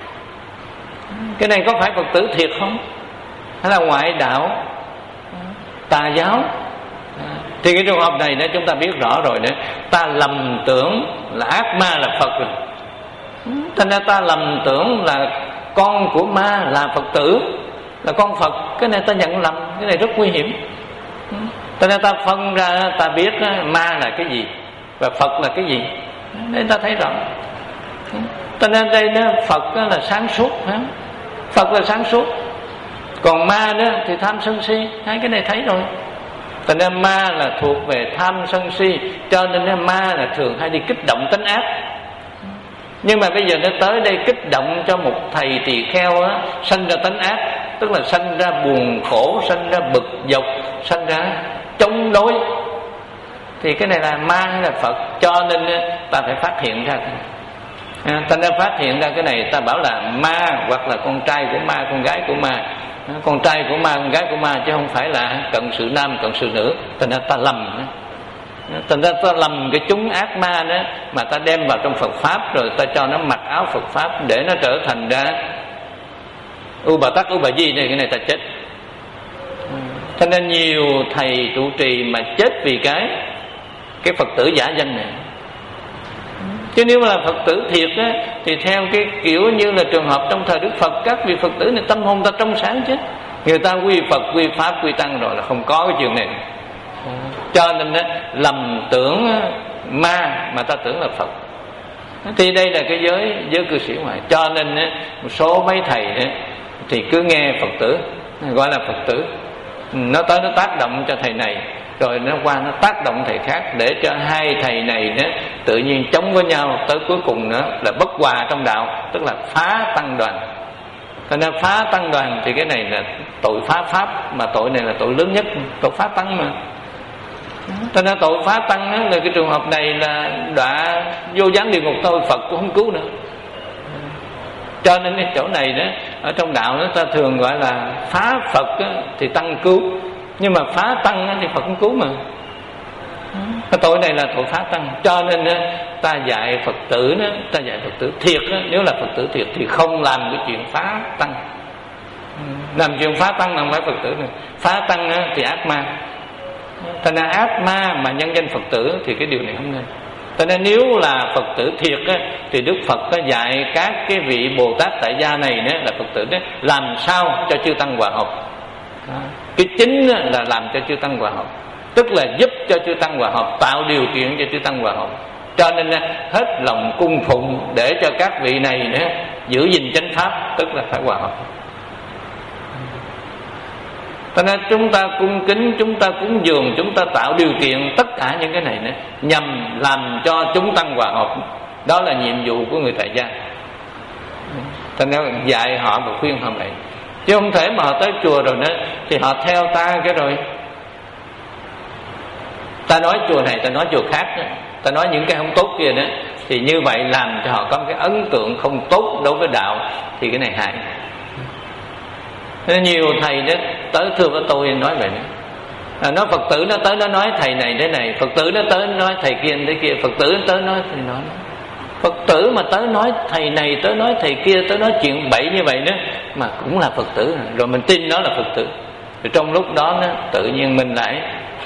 Cái này có phải Phật tử thiệt không, hay là ngoại đạo, tà giáo? Thì cái trường hợp này đó chúng ta biết rõ rồi đó, ta lầm tưởng là ác ma là Phật rồi. Thành ra ta lầm tưởng là con của ma là Phật tử, là con Phật. Cái này ta nhận lầm, cái này rất nguy hiểm. Thành ra ta phân ra, ta biết ma là cái gì và Phật là cái gì, để ta thấy rõ. Thành ra đây đó, Phật đó là sáng suốt, Phật là sáng suốt, còn ma đó thì tham sân si. Hai cái này thấy rồi. Thành ra ma là thuộc về tham sân si, cho nên ma là thường hay đi kích động tánh ác. Nhưng mà bây giờ nó tới đây kích động cho một thầy tỳ kheo á, sanh ra tánh ác, tức là sanh ra buồn khổ, sanh ra bực dọc, sanh ra chống đối, thì cái này là ma hay là Phật? Cho nên ta phải phát hiện ra. À, ta đã phát hiện ra cái này, ta bảo là ma, hoặc là con trai của ma, con gái của ma. Con trai của ma, con gái của ma, chứ không phải là cận sự nam, cận sự nữ. Thành ra ta lầm. Thành ra ta lầm cái chúng ác ma đó, mà ta đem vào trong Phật Pháp, rồi ta cho nó mặc áo Phật Pháp để nó trở thành ra U Bà Tắc, U Bà Di này, cái này ta chết. Cho nên nhiều thầy trụ trì mà chết vì cái cái Phật tử giả danh này. Chứ nếu là Phật tử thiệt á, thì theo cái kiểu như là trường hợp trong thời Đức Phật, các vị Phật tử này tâm hồn ta trong sáng chứ. Người ta quy Phật, quy Pháp, quy Tăng rồi, là không có cái chuyện này. Cho nên á, lầm tưởng ma mà ta tưởng là Phật. Thì đây là cái giới giới cư sĩ ngoại. Cho nên á, một số mấy thầy á, thì cứ nghe Phật tử, gọi là Phật tử, nó tới nó tác động cho thầy này, rồi nó qua nó tác động thầy khác, để cho hai thầy này đó tự nhiên chống với nhau, tới cuối cùng nữa là bất hòa trong đạo, tức là phá tăng đoàn. Cho nên phá tăng đoàn thì cái này là tội phá pháp, mà tội này là tội lớn nhất, tội phá tăng mà. Cho nên tội phá tăng đó, là cái trường hợp này là đã vô gián địa ngục thôi, Phật cũng không cứu nữa. Cho nên cái chỗ này đó, ở trong đạo đó ta thường gọi là phá Phật đó, thì tăng cứu, nhưng mà phá tăng đó, thì Phật không cứu mà. Cái tội này là tội phá tăng. Cho nên đó, ta dạy Phật tử đó, ta dạy Phật tử thiệt đó, nếu là Phật tử thiệt thì không làm cái chuyện phá tăng. Làm chuyện phá tăng là không phải Phật tử nữa. Phá tăng đó, thì ác ma. Thành ra ác ma mà nhân danh Phật tử thì cái điều này không nên. Cho nên nếu là Phật tử thiệt á, thì Đức Phật có dạy các cái vị Bồ Tát tại gia này đó, là Phật tử đó, làm sao cho chư tăng hòa hợp. Cái chính là làm cho chư tăng hòa hợp, tức là giúp cho chư tăng hòa hợp, tạo điều kiện cho chư tăng hòa hợp. Cho nên hết lòng cung phụng để cho các vị này nữa giữ gìn chánh pháp, tức là phải hòa hợp. Cho nên chúng ta cung kính, chúng ta cúng dường, chúng ta tạo điều kiện, tất cả những cái này nữa nhằm làm cho chúng tăng hòa hợp. Đó là nhiệm vụ của người tại gia. Cho nên dạy họ và khuyên họ vậy. Chứ không thể mà họ tới chùa rồi nữa thì họ theo ta cái rồi ta nói chùa này, ta nói chùa khác đó, ta nói những cái không tốt kia nữa, thì như vậy làm cho họ có cái ấn tượng không tốt đối với đạo, thì cái này hại. Nên nhiều thầy đó tới thưa với tôi nói vậy nữa. À, nói Phật tử nó tới nó nói thầy này thế này, Phật tử nó tới nói thầy kia thế kia, Phật tử nó tới nói thầy nói. Phật tử mà tới nói thầy này, tới nói thầy kia, tới nói chuyện bậy như vậy đó, mà cũng là Phật tử, rồi mình tin nó là Phật tử. Rồi trong lúc đó, đó tự nhiên mình lại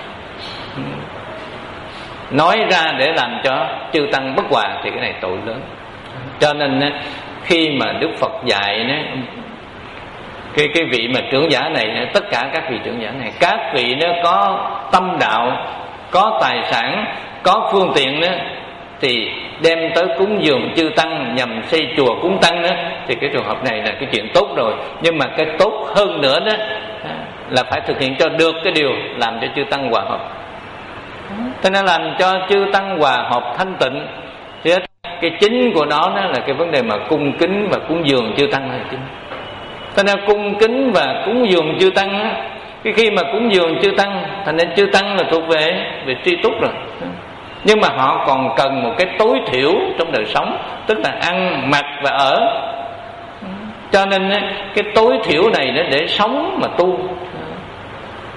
nói ra để làm cho chư tăng bất hòa, thì cái này tội lớn. Cho nên khi mà Đức Phật dạy đó, cái cái vị mà trưởng giả này, tất cả các vị trưởng giả này, các vị nó có tâm đạo, có tài sản, có phương tiện đó, thì đem tới cúng dường chư tăng nhằm xây chùa cúng tăng đó, thì cái trường hợp này là cái chuyện tốt rồi. Nhưng mà cái tốt hơn nữa đó là phải thực hiện cho được cái điều làm cho chư tăng hòa hợp. Thế nên làm cho chư tăng hòa hợp thanh tịnh, thì cái chính của nó, nó là cái vấn đề mà cung kính và cúng dường chư tăng là chính. Thế nên cung kính và cúng dường chư tăng á, cái khi mà cúng dường chư tăng, thành nên chư tăng là thuộc về về tri túc rồi. Nhưng mà họ còn cần một cái tối thiểu trong đời sống, tức là ăn, mặc và ở. Cho nên cái tối thiểu này nó để sống mà tu.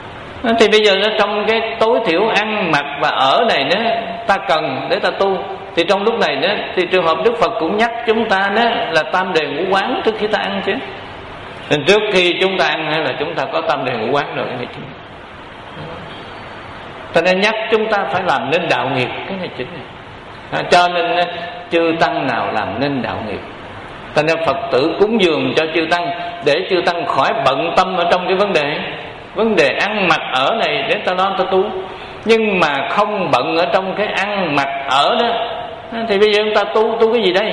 Thì bây giờ nó trong cái tối thiểu ăn, mặc và ở này nó ta cần để ta tu, Thì trong lúc này đó, thì trường hợp Đức Phật cũng nhắc chúng ta đó là tam đề ngũ quán trước khi ta ăn chứ. Nên trước khi chúng ta ăn là chúng ta có tam đề ngũ quán rồi, cái này chính. Cho nên nhắc chúng ta phải làm nên đạo nghiệp, cái này chính này. À, cho nên chư tăng nào làm nên đạo nghiệp. Cho nên Phật tử cúng dường cho chư tăng để chư tăng khỏi bận tâm ở trong cái vấn đề vấn đề ăn mặc ở này để ta lo ta tu. Nhưng mà không bận ở trong cái ăn mặc ở đó thì bây giờ chúng ta tu tu cái gì đây?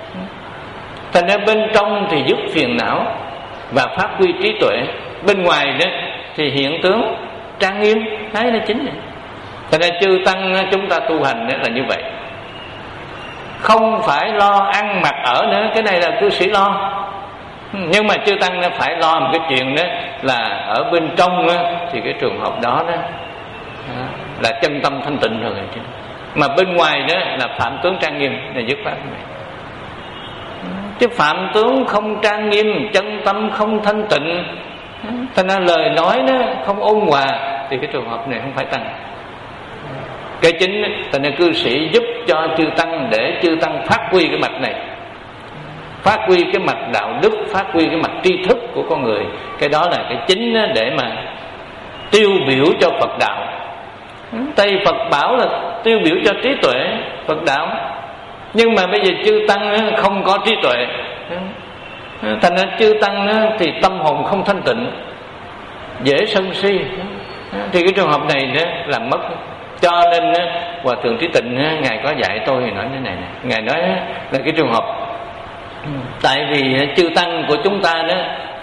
Thành ra bên trong thì dứt phiền não và phát huy trí tuệ, bên ngoài đó thì hiện tướng trang nghiêm, thấy là chính này. Thành ra chư tăng chúng ta tu hành đó là như vậy, không phải lo ăn mặc ở nữa, cái này là cư sĩ lo. Nhưng mà chư tăng nó phải lo một cái chuyện đó là ở bên trong đó, thì cái trường hợp đó đó là chân tâm thanh tịnh rồi. Mà bên ngoài đó là phạm tướng trang nghiêm, là dứt khoát này. Chứ phạm tướng không trang nghiêm, chân tâm không thanh tịnh, thành ra lời nói nó không ôn hòa, thì cái trường hợp này không phải tăng. Cái chính thành ra cư sĩ giúp cho chư tăng để chư tăng phát huy cái mặt này, phát huy cái mặt đạo đức, phát huy cái mặt tri thức của con người. Cái đó là cái chính để mà tiêu biểu cho Phật đạo. Tây Phật bảo là tiêu biểu cho trí tuệ Phật đạo, nhưng mà bây giờ chư tăng không có trí tuệ, thành ra chư tăng thì tâm hồn không thanh tịnh, dễ sân si, thì cái trường hợp này đó làm mất. Cho nên Hòa Thượng Trí Tịnh Ngài có dạy tôi thì nói thế này này. Ngài nói là cái trường hợp tại vì chư tăng của chúng ta đó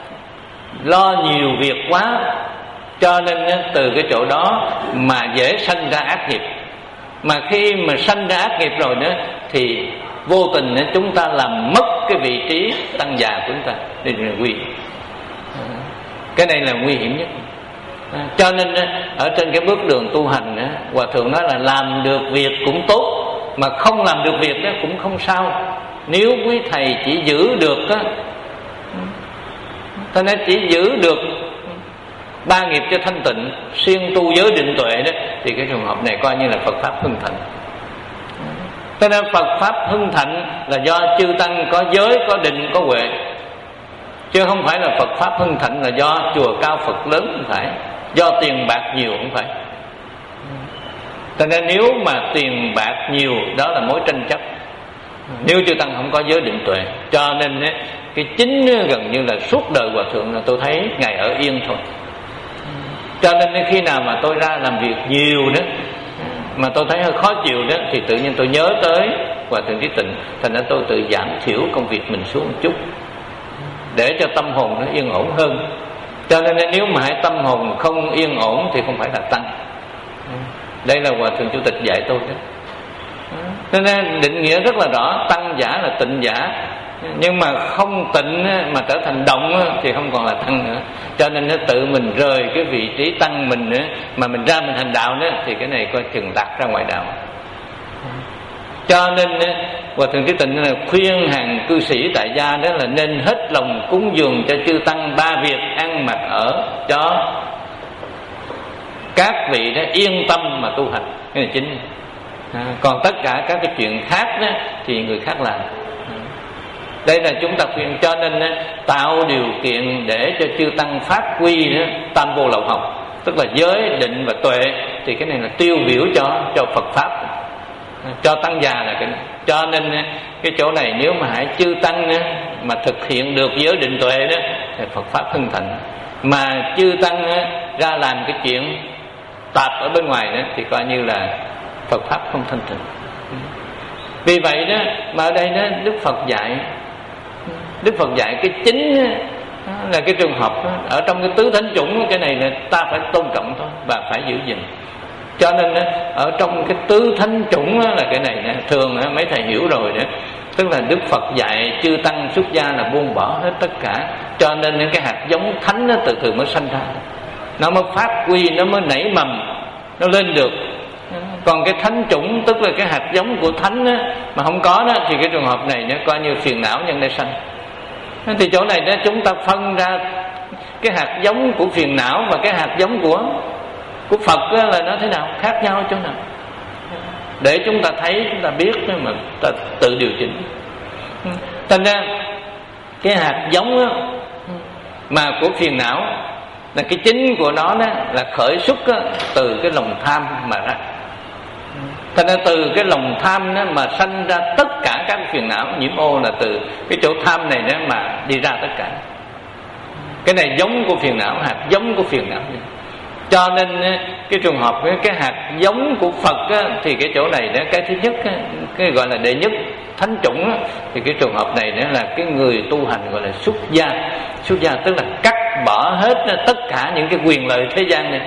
lo nhiều việc quá, cho nên từ cái chỗ đó mà dễ sanh ra ác nghiệp. Mà khi mà sanh ra ác nghiệp rồi đó thì vô tình chúng ta làm mất cái vị trí tăng già của chúng ta. Đây là nguy. Cái này là nguy hiểm nhất. Cho nên ở trên cái bước đường tu hành, Hòa Thượng nói là làm được việc cũng tốt, mà không làm được việc đó cũng không sao. Nếu quý thầy chỉ giữ được đó, cho nên chỉ giữ được ba nghiệp cho thanh tịnh, siêng tu giới định tuệ đó, thì cái trường hợp này coi như là Phật pháp hưng thịnh. Cho nên Phật pháp hưng thịnh là do chư tăng có giới, có định, có huệ, chứ không phải là Phật pháp hưng thịnh là do chùa cao Phật lớn, không phải do tiền bạc nhiều, không phải. Cho nên nếu mà tiền bạc nhiều đó là mối tranh chấp, nếu chư tăng không có giới định tuệ. Cho nên cái chính gần như là suốt đời Hòa Thượng là tôi thấy Ngài ở yên thôi. Cho nên khi nào mà tôi ra làm việc nhiều đó mà tôi thấy hơi khó chịu đó, thì tự nhiên tôi nhớ tới Hòa Thượng Trí Tịnh, thành ra tôi tự giảm thiểu công việc mình xuống một chút để cho tâm hồn nó yên ổn hơn. Cho nên nếu mà hãy tâm hồn không yên ổn thì không phải là tăng. Đây là Hòa Thượng Chủ tịch dạy tôi đó. Cho nên định nghĩa rất là rõ, tăng giả là tịnh giả, nhưng mà không tịnh mà trở thành động thì không còn là tăng nữa. Cho nên nó tự mình rời cái vị trí tăng mình nữa, mà mình ra mình thành đạo nữa, thì cái này coi chừng lạc ra ngoài đạo. Cho nên Hòa Thượng Trí Tịnh là khuyên hàng cư sĩ tại gia đó là nên hết lòng cúng dường cho chư tăng ba việc ăn mặc ở, cho các vị đó yên tâm mà tu hành. Cái này chính. À, còn tất cả các cái chuyện khác đó thì người khác làm. Đây là chúng ta khuyên. Cho nên tạo điều kiện để cho chư tăng phát huy đó, tam vô lậu học, tức là giới, định và tuệ, thì cái này là tiêu biểu cho cho Phật pháp, cho tăng già là cái. Cho nên cái chỗ này nếu mà hãy chư tăng mà thực hiện được giới định tuệ đó thì Phật pháp hưng thịnh. Mà chư tăng ra làm cái chuyện tạp ở bên ngoài đó thì coi như là Phật pháp không thanh tịnh. Vì vậy đó mà ở đây đó Đức Phật dạy, Đức Phật dạy cái chính là cái trường hợp đó, ở trong cái tứ thánh chủng, cái này là ta phải tôn trọng thôi và phải giữ gìn. Cho nên ở trong cái tứ thánh chủng là cái này thường mấy thầy hiểu rồi đó, tức là Đức Phật dạy chư tăng xuất gia là buông bỏ hết tất cả. Cho nên cái hạt giống thánh nó từ từ mới sanh ra, nó mới phát huy, nó mới nảy mầm, nó lên được. Còn cái thánh chủng tức là cái hạt giống của thánh á, mà không có đó, thì cái trường hợp này nó coi như phiền não nhân đây sanh. Thì chỗ này đó chúng ta phân ra cái hạt giống của phiền não và cái hạt giống của của Phật là nó thế nào, khác nhau chỗ nào. để chúng ta thấy, chúng ta biết mà ta tự điều chỉnh. Thành ra cái hạt giống đó, mà của phiền não là cái chính của nó đó là khởi xuất đó, từ cái lòng tham mà ra. Thành ra từ cái lòng tham đó mà sanh ra tất cả các phiền não nhiễm ô, là từ cái chỗ tham này đó mà đi ra tất cả. Cái này giống của phiền não, hạt giống của phiền não. Cho nên cái trường hợp cái hạt giống của Phật á, thì cái chỗ này đó, cái thứ nhất á, cái gọi là đệ nhất thánh chủng á, thì cái trường hợp này đó là cái người tu hành gọi là xuất gia. Xuất gia tức là cắt bỏ hết tất cả những cái quyền lợi thế gian này.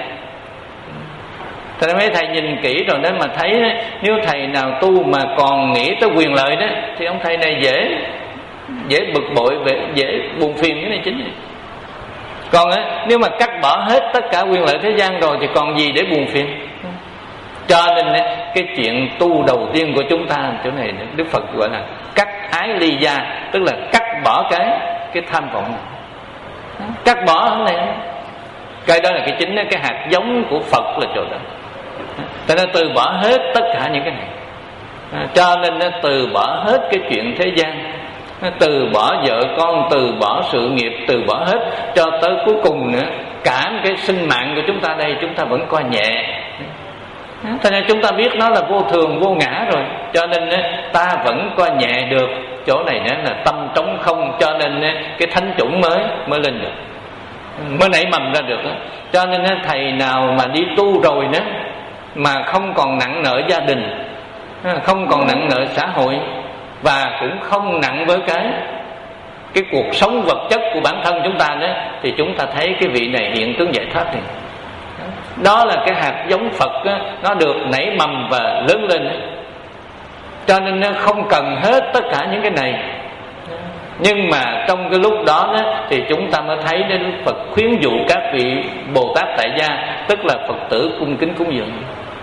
Thế nên mấy thầy nhìn kỹ rồi đó mà thấy đó, nếu thầy nào tu mà còn nghĩ tới quyền lợi đó thì ông thầy này dễ dễ bực bội, dễ buồn phiền. Cái này chính này. Còn á, nếu mà cắt bỏ hết tất cả quyền lợi thế gian rồi thì còn gì để buồn phiền. Cho nên cái chuyện tu đầu tiên của chúng ta chỗ này Đức Phật gọi là cắt ái ly gia, tức là cắt bỏ cái cái tham vọng, cắt bỏ cái này. Cái đó là cái chính, cái hạt giống của Phật là chỗ đó. Cho nên từ bỏ hết tất cả những cái này. Cho nên nó từ bỏ hết cái chuyện thế gian, từ bỏ vợ con, từ bỏ sự nghiệp, từ bỏ hết, cho tới cuối cùng nữa cả cái sinh mạng của chúng ta đây chúng ta vẫn coi nhẹ. Thế nên chúng ta biết nó là vô thường vô ngã rồi, cho nên ta vẫn coi nhẹ được. Chỗ này nữa là tâm trống không, cho nên cái thánh chủng mới mới lên được, mới nảy mầm ra được. Cho nên thầy nào mà đi tu rồi nữa mà không còn nặng nợ gia đình, không còn nặng nợ xã hội, và cũng không nặng với cái cái cuộc sống vật chất của bản thân chúng ta nữa, thì chúng ta thấy cái vị này hiện tướng giải thoát này. Đó là cái hạt giống Phật đó, nó được nảy mầm và lớn lên. Cho nên nó không cần hết tất cả những cái này. Nhưng mà trong cái lúc đó, đó thì chúng ta mới thấy đến Phật khuyến dụ các vị Bồ Tát tại gia, tức là Phật tử cung kính cúng dường.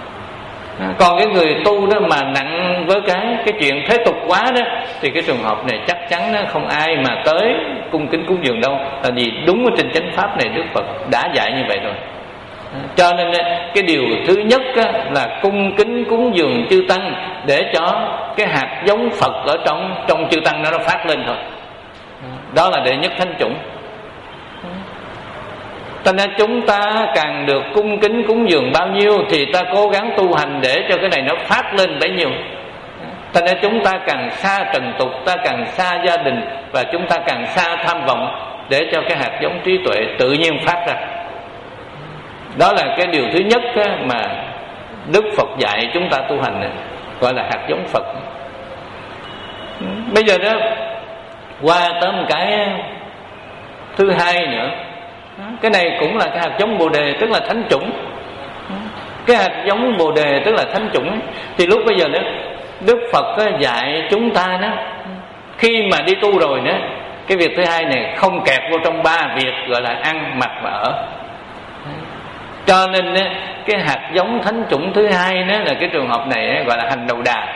Còn cái người tu đó mà nặng với cái cái chuyện thế tục quá đó, thì cái trường hợp này chắc chắn nó không ai mà tới cung kính cúng dường đâu. Tại vì đúng ở trên chánh pháp này Đức Phật đã dạy như vậy rồi. Cho nên cái điều thứ nhất là cung kính cúng dường chư tăng, để cho cái hạt giống Phật ở trong trong chư tăng nó nó phát lên thôi. Đó là đệ nhất thánh chủng. Cho nên chúng ta càng được cung kính cúng dường bao nhiêu thì ta cố gắng tu hành để cho cái này nó phát lên bấy nhiêu. Cho nên chúng ta càng xa trần tục, ta càng xa gia đình, và chúng ta càng xa tham vọng, để cho cái hạt giống trí tuệ tự nhiên phát ra. Đó là cái điều thứ nhất mà Đức Phật dạy chúng ta tu hành này, gọi là hạt giống Phật. Bây giờ đó qua tới một cái thứ hai nữa. Cái này cũng là cái hạt giống Bồ Đề, tức là thánh chủng. Cái hạt giống Bồ Đề tức là thánh chủng ấy. Thì lúc bây giờ đó Đức Phật dạy chúng ta đó, khi mà đi tu rồi đó, cái việc thứ hai này không kẹt vô trong ba việc gọi là ăn, mặc và ở. Cho nên cái hạt giống thánh chủng thứ hai đó là cái trường hợp này gọi là hành đầu đà.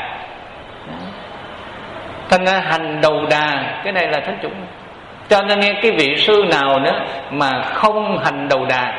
Thành ra hành đầu đà cái này là thánh chủng. Cho nên cái vị sư nào nữa mà không hành đầu đà,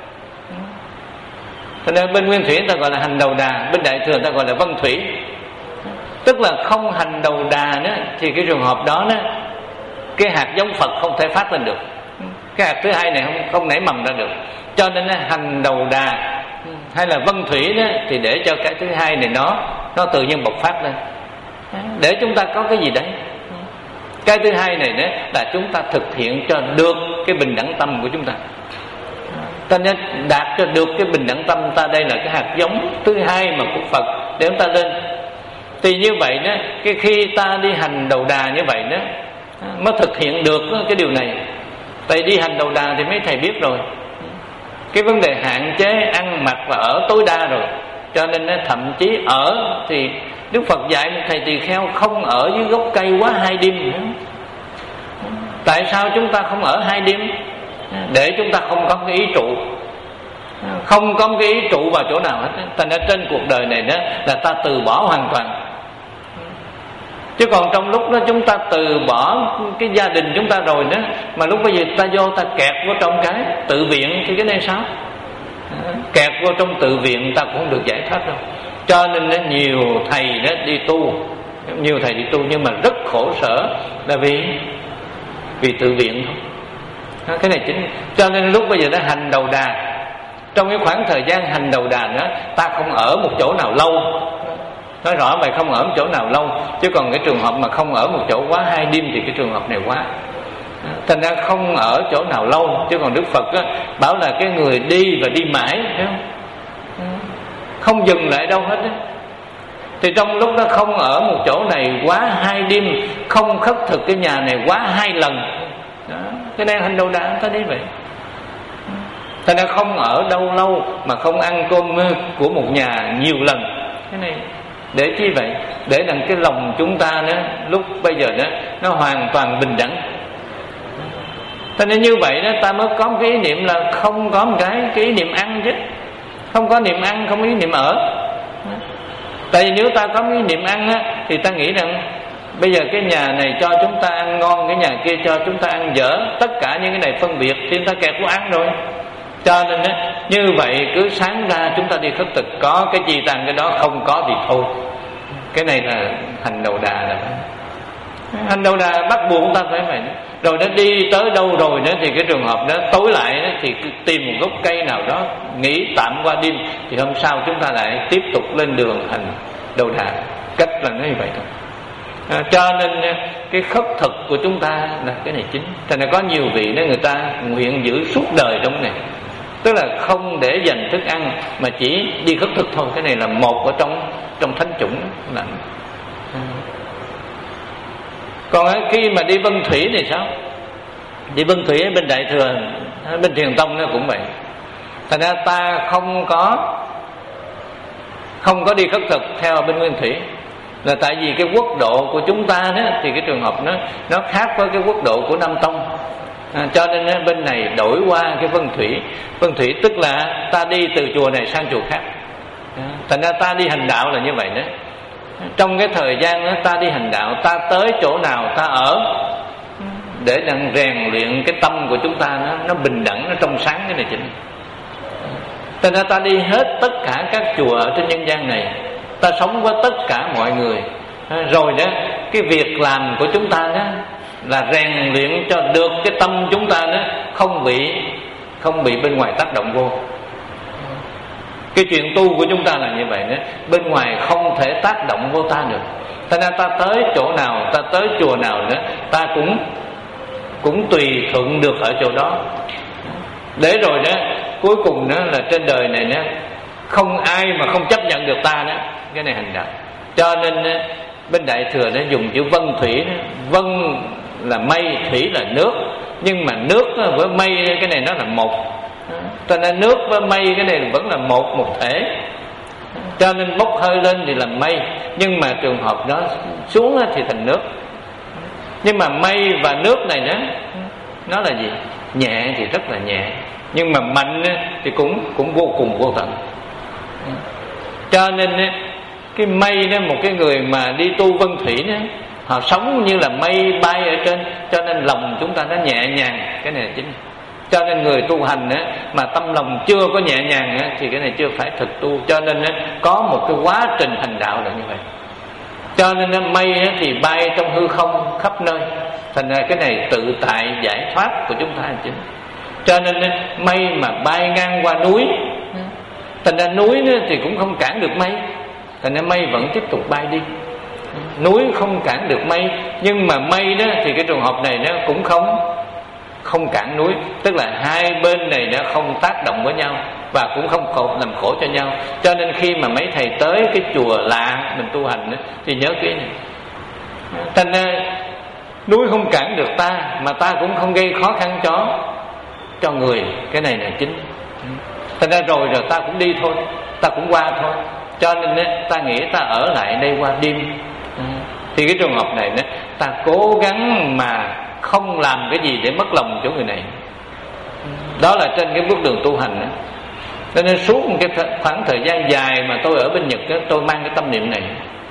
cho nên bên Nguyên Thủy người ta gọi là hành đầu đà, bên Đại Thừa người ta gọi là Vân Thủy, tức là không hành đầu đà nữa, thì cái trường hợp đó đó cái hạt giống Phật không thể phát lên được. Cái hạt thứ hai này không không nảy mầm ra được. Cho nên hành đầu đà hay là Vân Thủy đó, thì để cho cái thứ hai này nó nó tự nhiên bộc phát lên, để chúng ta có cái gì đấy. Cái thứ hai này đó là chúng ta thực hiện cho được cái bình đẳng tâm của chúng ta. Ta nên đạt cho được cái bình đẳng tâm ta, đây là cái hạt giống thứ hai mà của Phật để chúng ta lên. Thì như vậy đó, cái khi ta đi hành đầu đà như vậy đó mới thực hiện được cái điều này. Tại đi hành đầu đà thì mấy thầy biết rồi, cái vấn đề hạn chế ăn mặc và ở tối đa rồi. Cho nên thậm chí ở thì Đức Phật dạy một thầy tỳ kheo không ở dưới gốc cây quá hai đêm nữa. Tại sao chúng ta không ở hai đêm? Để chúng ta không có cái ý trụ, không có cái ý trụ vào chỗ nào hết. Thành ra trên cuộc đời này đó là ta từ bỏ hoàn toàn. Chứ còn trong lúc đó chúng ta từ bỏ cái gia đình chúng ta rồi đó, mà lúc bây giờ ta vô ta kẹt vô trong cái tự viện thì cái này sao? Kẹt vô trong tự viện ta cũng không được giải thoát đâu. Cho nên nó nhiều thầy đó đi tu, nhiều thầy đi tu nhưng mà rất khổ sở, là vì vì tự viện thôi. Cái này chính. Cho nên lúc bây giờ nó hành đầu đà, trong cái khoảng thời gian hành đầu đà đó, ta không ở một chỗ nào lâu. Nói rõ vậy, không ở một chỗ nào lâu. Chứ còn cái trường hợp mà không ở một chỗ quá hai đêm thì cái trường hợp này quá. Thành ra không ở chỗ nào lâu. Chứ còn Đức Phật á, bảo là cái người đi và đi mãi, thấy không? Không dừng lại đâu hết á. Thì trong lúc đó không ở một chỗ này quá hai đêm, không khất thực cái nhà này quá hai lần đó. Cái này hành đầu đà ta đi vậy. Thành ra không ở đâu lâu mà không ăn cơm của một nhà nhiều lần. Cái này để chi vậy? Để rằng cái lòng chúng ta đó, lúc bây giờ đó, nó hoàn toàn bình đẳng. Cho nên như vậy đó, ta mới có một cái ý niệm là không có một cái, cái ý niệm ăn chứ. Không có niệm ăn, không có ý niệm ở. Tại vì nếu ta có ý niệm ăn á, thì ta nghĩ rằng bây giờ cái nhà này cho chúng ta ăn ngon, cái nhà kia cho chúng ta ăn dở. Tất cả những cái này phân biệt thì chúng ta kẹt của ăn rồi. Cho nên á, như vậy cứ sáng ra chúng ta đi khất thực, có cái chi tăng cái đó, không có thì thôi. Cái này là hành đầu đà là hành đầu đà bắt buộc chúng ta phải vậy. Rồi nó đi tới đâu rồi nữa thì cái trường hợp đó tối lại đó, thì tìm một gốc cây nào đó nghỉ tạm qua đêm, thì hôm sau chúng ta lại tiếp tục lên đường hành đầu đà. Cách là nó như vậy thôi. À, cho nên cái khất thực của chúng ta là cái này chính. Thành ra có nhiều vị đó người ta nguyện giữ suốt đời trong này, tức là không để dành thức ăn mà chỉ đi khất thực thôi. Cái này là một ở trong trong thánh chủng là. Còn khi mà đi Vân Thủy thì sao? Đi Vân Thủy bên Đại Thừa, bên Thiền Tông nó cũng vậy. Thành ra ta không có không có đi khất thực theo bên Nguyên Thủy, là tại vì cái quốc độ của chúng ta đó, thì cái trường hợp nó nó khác với cái quốc độ của Nam Tông. À, cho nên bên này đổi qua cái Vân Thủy. Vân Thủy tức là ta đi từ chùa này sang chùa khác. À, thành ra ta đi hành đạo là như vậy đó. Trong cái thời gian đó, ta đi hành đạo, ta tới chỗ nào ta ở, để đang rèn luyện cái tâm của chúng ta nó, nó bình đẳng, nó trong sáng. Cái này chính. Thành ra ta đi hết tất cả các chùa ở trên nhân gian này, ta sống với tất cả mọi người. À, rồi đó, cái việc làm của chúng ta đó là rèn luyện cho được cái tâm chúng ta đó không bị không bị bên ngoài tác động vô. Cái chuyện tu của chúng ta là như vậy đó, bên ngoài không thể tác động vô ta được. Thành ra ta tới chỗ nào, ta tới chùa nào nữa, ta cũng cũng tùy thuận được ở chỗ đó. Để rồi đó, cuối cùng đó là trên đời này đó, không ai mà không chấp nhận được ta đó. Cái này hành đạo. Cho nên đó, bên Đại Thừa nó dùng chữ Vân Thủy đó. Vân là mây, thủy là nước. Nhưng mà nước với mây cái này nó là một. Cho nên nước với mây cái này vẫn là một một thể. Cho nên bốc hơi lên thì làm mây, nhưng mà trường hợp đó xuống thì thành nước. Nhưng mà mây và nước này đó, nó là gì? Nhẹ thì rất là nhẹ, nhưng mà mạnh thì cũng cũng vô cùng vô tận. Cho nên cái mây đó, một cái người mà đi tu Vân Thủy đó, họ sống như là mây bay ở trên. Cho nên lòng chúng ta nó nhẹ nhàng. Cái này là chính. Cho nên người tu hành á, mà tâm lòng chưa có nhẹ nhàng á, thì cái này chưa phải thực tu. Cho nên á, có một cái quá trình hành đạo là như vậy. Cho nên á, mây á, thì bay trong hư không khắp nơi. Thành ra cái này tự tại giải thoát của chúng ta là chính. Cho nên á, mây mà bay ngang qua núi, thành ra núi á, thì cũng không cản được mây. Thành ra mây vẫn tiếp tục bay đi. Núi không cản được mây, nhưng mà mây đó thì cái trường hợp này nó cũng không không cản núi. Tức là hai bên này đã không tác động với nhau và cũng không khổ, làm khổ cho nhau. Cho nên khi mà mấy thầy tới cái chùa lạ mình tu hành đó, thì nhớ kỹ này. Thành ra núi không cản được ta, mà ta cũng không gây khó khăn cho cho người. Cái này là chính. Thành ra rồi rồi ta cũng đi thôi, ta cũng qua thôi. Cho nên ta nghĩ ta ở lại đây qua đêm. Thì cái trường hợp này ta cố gắng mà không làm cái gì để mất lòng chỗ người này. Đó là trên cái bước đường tu hành đó. Cho nên suốt một cái khoảng thời gian dài mà tôi ở bên Nhật đó, tôi mang cái tâm niệm này,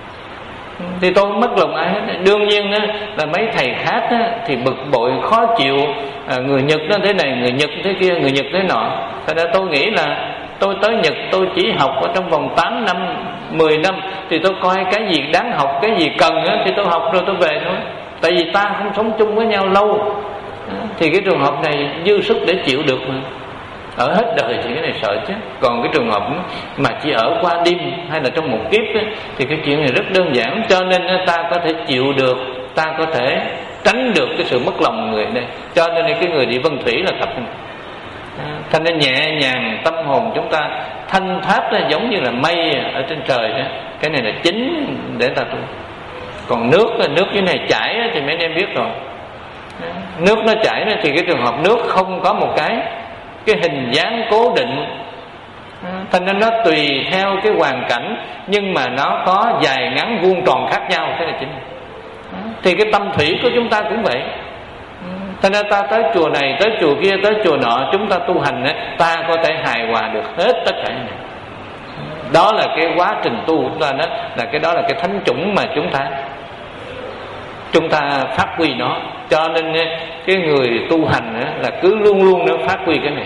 thì tôi mất lòng ai hết. Đương nhiên đó, là mấy thầy khác đó, thì bực bội khó chịu. à, Người Nhật nó thế này, người Nhật thế kia, người Nhật thế nọ. Thế nên tôi nghĩ là tôi tới Nhật tôi chỉ học ở trong vòng tám năm, mười năm, thì tôi coi cái gì đáng học, cái gì cần á, thì tôi học rồi tôi về thôi. Tại vì ta không sống chung với nhau lâu, thì cái trường hợp này dư sức để chịu được mà. Ở hết đời thì cái này sợ chứ. Còn cái trường hợp mà chỉ ở qua đêm hay là trong một kiếp ấy, thì cái chuyện này rất đơn giản. Cho nên ta có thể chịu được, ta có thể tránh được cái sự mất lòng người đây. Cho nên cái người đi vân thủy là tập thành ra nhẹ nhàng, tâm hồn chúng ta thanh thoát, là giống như là mây ở trên trời đó. Cái này là chính để ta tu. Còn nước, nước dưới này chảy thì mấy anh em biết rồi. Nước nó chảy thì cái trường hợp nước không có một cái cái hình dáng cố định, thành ra nó tùy theo cái hoàn cảnh, nhưng mà nó có dài ngắn vuông tròn khác nhau. Cái này chính. Thì cái tâm thủy của chúng ta cũng vậy. Thành ra ta tới chùa này, tới chùa kia, tới chùa nọ, chúng ta tu hành ấy, ta có thể hài hòa được hết tất cả này. Đó là cái quá trình tu của chúng ta, đó là cái đó là cái thánh chủng mà chúng ta chúng ta phát huy nó. Cho nên cái người tu hành là cứ luôn luôn nó phát huy cái này.